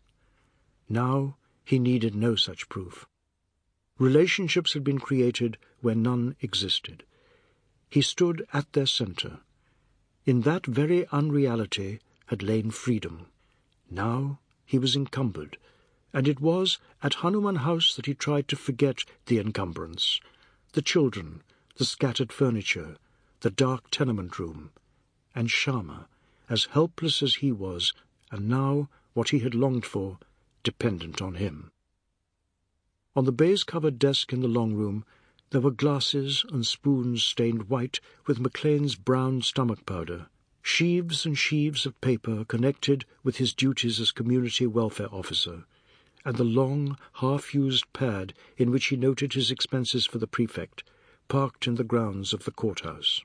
Now he needed no such proof. Relationships had been created where none existed. He stood at their centre. In that very unreality had lain freedom. Now he was encumbered, and it was at Hanuman House that he tried to forget the encumbrance, the children, the scattered furniture, the dark tenement room, and Shyama, as helpless as he was, and now what he had longed for, dependent on him. On the baize-covered desk in the long room there were glasses and spoons stained white with Maclean's brown stomach powder, sheaves and sheaves of paper connected with his duties as community welfare officer, and the long, half-used pad in which he noted his expenses for the prefect, parked in the grounds of the courthouse.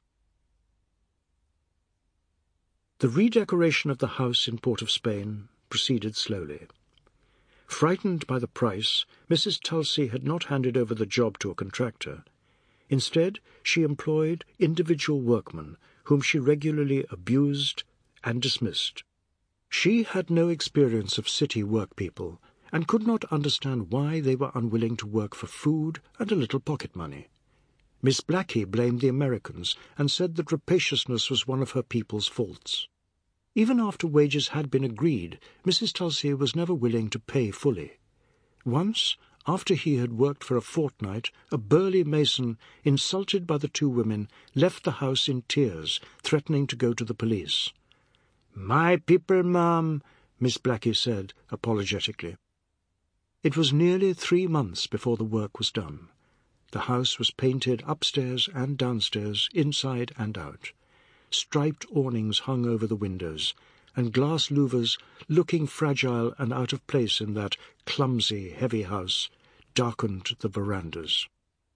The redecoration of the house in Port of Spain proceeded slowly. Frightened by the price, Missus Tulsi had not handed over the job to a contractor. Instead, she employed individual workmen, whom she regularly abused and dismissed. She had no experience of city workpeople, and could not understand why they were unwilling to work for food and a little pocket money. Miss Blackie blamed the Americans, and said that rapaciousness was one of her people's faults. Even after wages had been agreed, Missus Tulsi was never willing to pay fully. Once, after he had worked for a fortnight, a burly mason, insulted by the two women, left the house in tears, threatening to go to the police. "My people, ma'am, Miss Blackie said apologetically. It was nearly three months before the work was done. The house was painted upstairs and downstairs, inside and out. Striped awnings hung over the windows, and glass louvers, looking fragile and out of place in that clumsy, heavy house, darkened the verandas.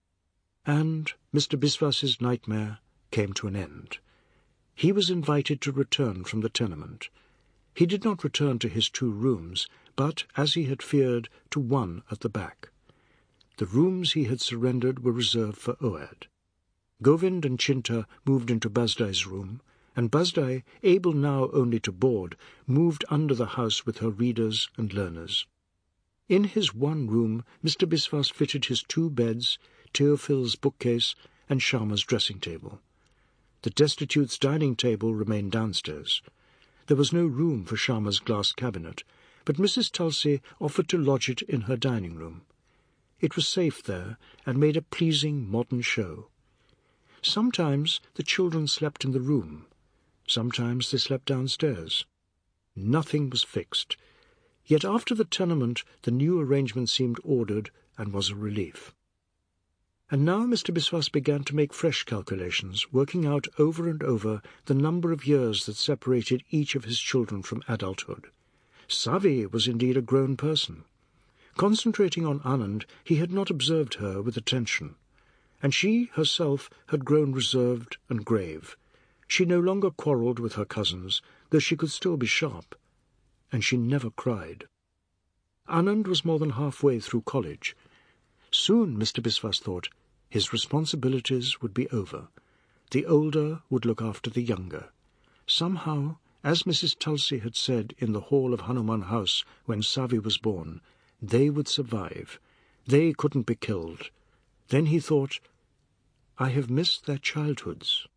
And Mister Bisvas's nightmare came to an end. He was invited to return from the tenement. He did not return to his two rooms, but, as he had feared, to one at the back. The rooms he had surrendered were reserved for Oed. Govind and Chinta moved into Bazdai's room, and Bazdai, able now only to board, moved under the house with her readers and learners. In his one room, Mister Bisvas fitted his two beds, Theophil's bookcase, and Sharma's dressing-table. The destitute's dining table remained downstairs. There was no room for Sharma's glass cabinet, but Missus Tulsi offered to lodge it in her dining-room. It was safe there, and made a pleasing modern show. Sometimes the children slept in the room. Sometimes they slept downstairs. Nothing was fixed. Yet after the tenement the new arrangement seemed ordered and was a relief. And now Mister Bisvas began to make fresh calculations, working out over and over the number of years that separated each of his children from adulthood. Savi was indeed a grown person. Concentrating on Anand, he had not observed her with attention, and she herself had grown reserved and grave. She no longer quarrelled with her cousins, though she could still be sharp, and she never cried. Anand was more than halfway through college. Soon, Mister Bisvas thought, his responsibilities would be over. The older would look after the younger. Somehow, as Missus Tulsi had said in the hall of Hanuman House when Savi was born, they would survive. They couldn't be killed. Then he thought, I have missed their childhoods.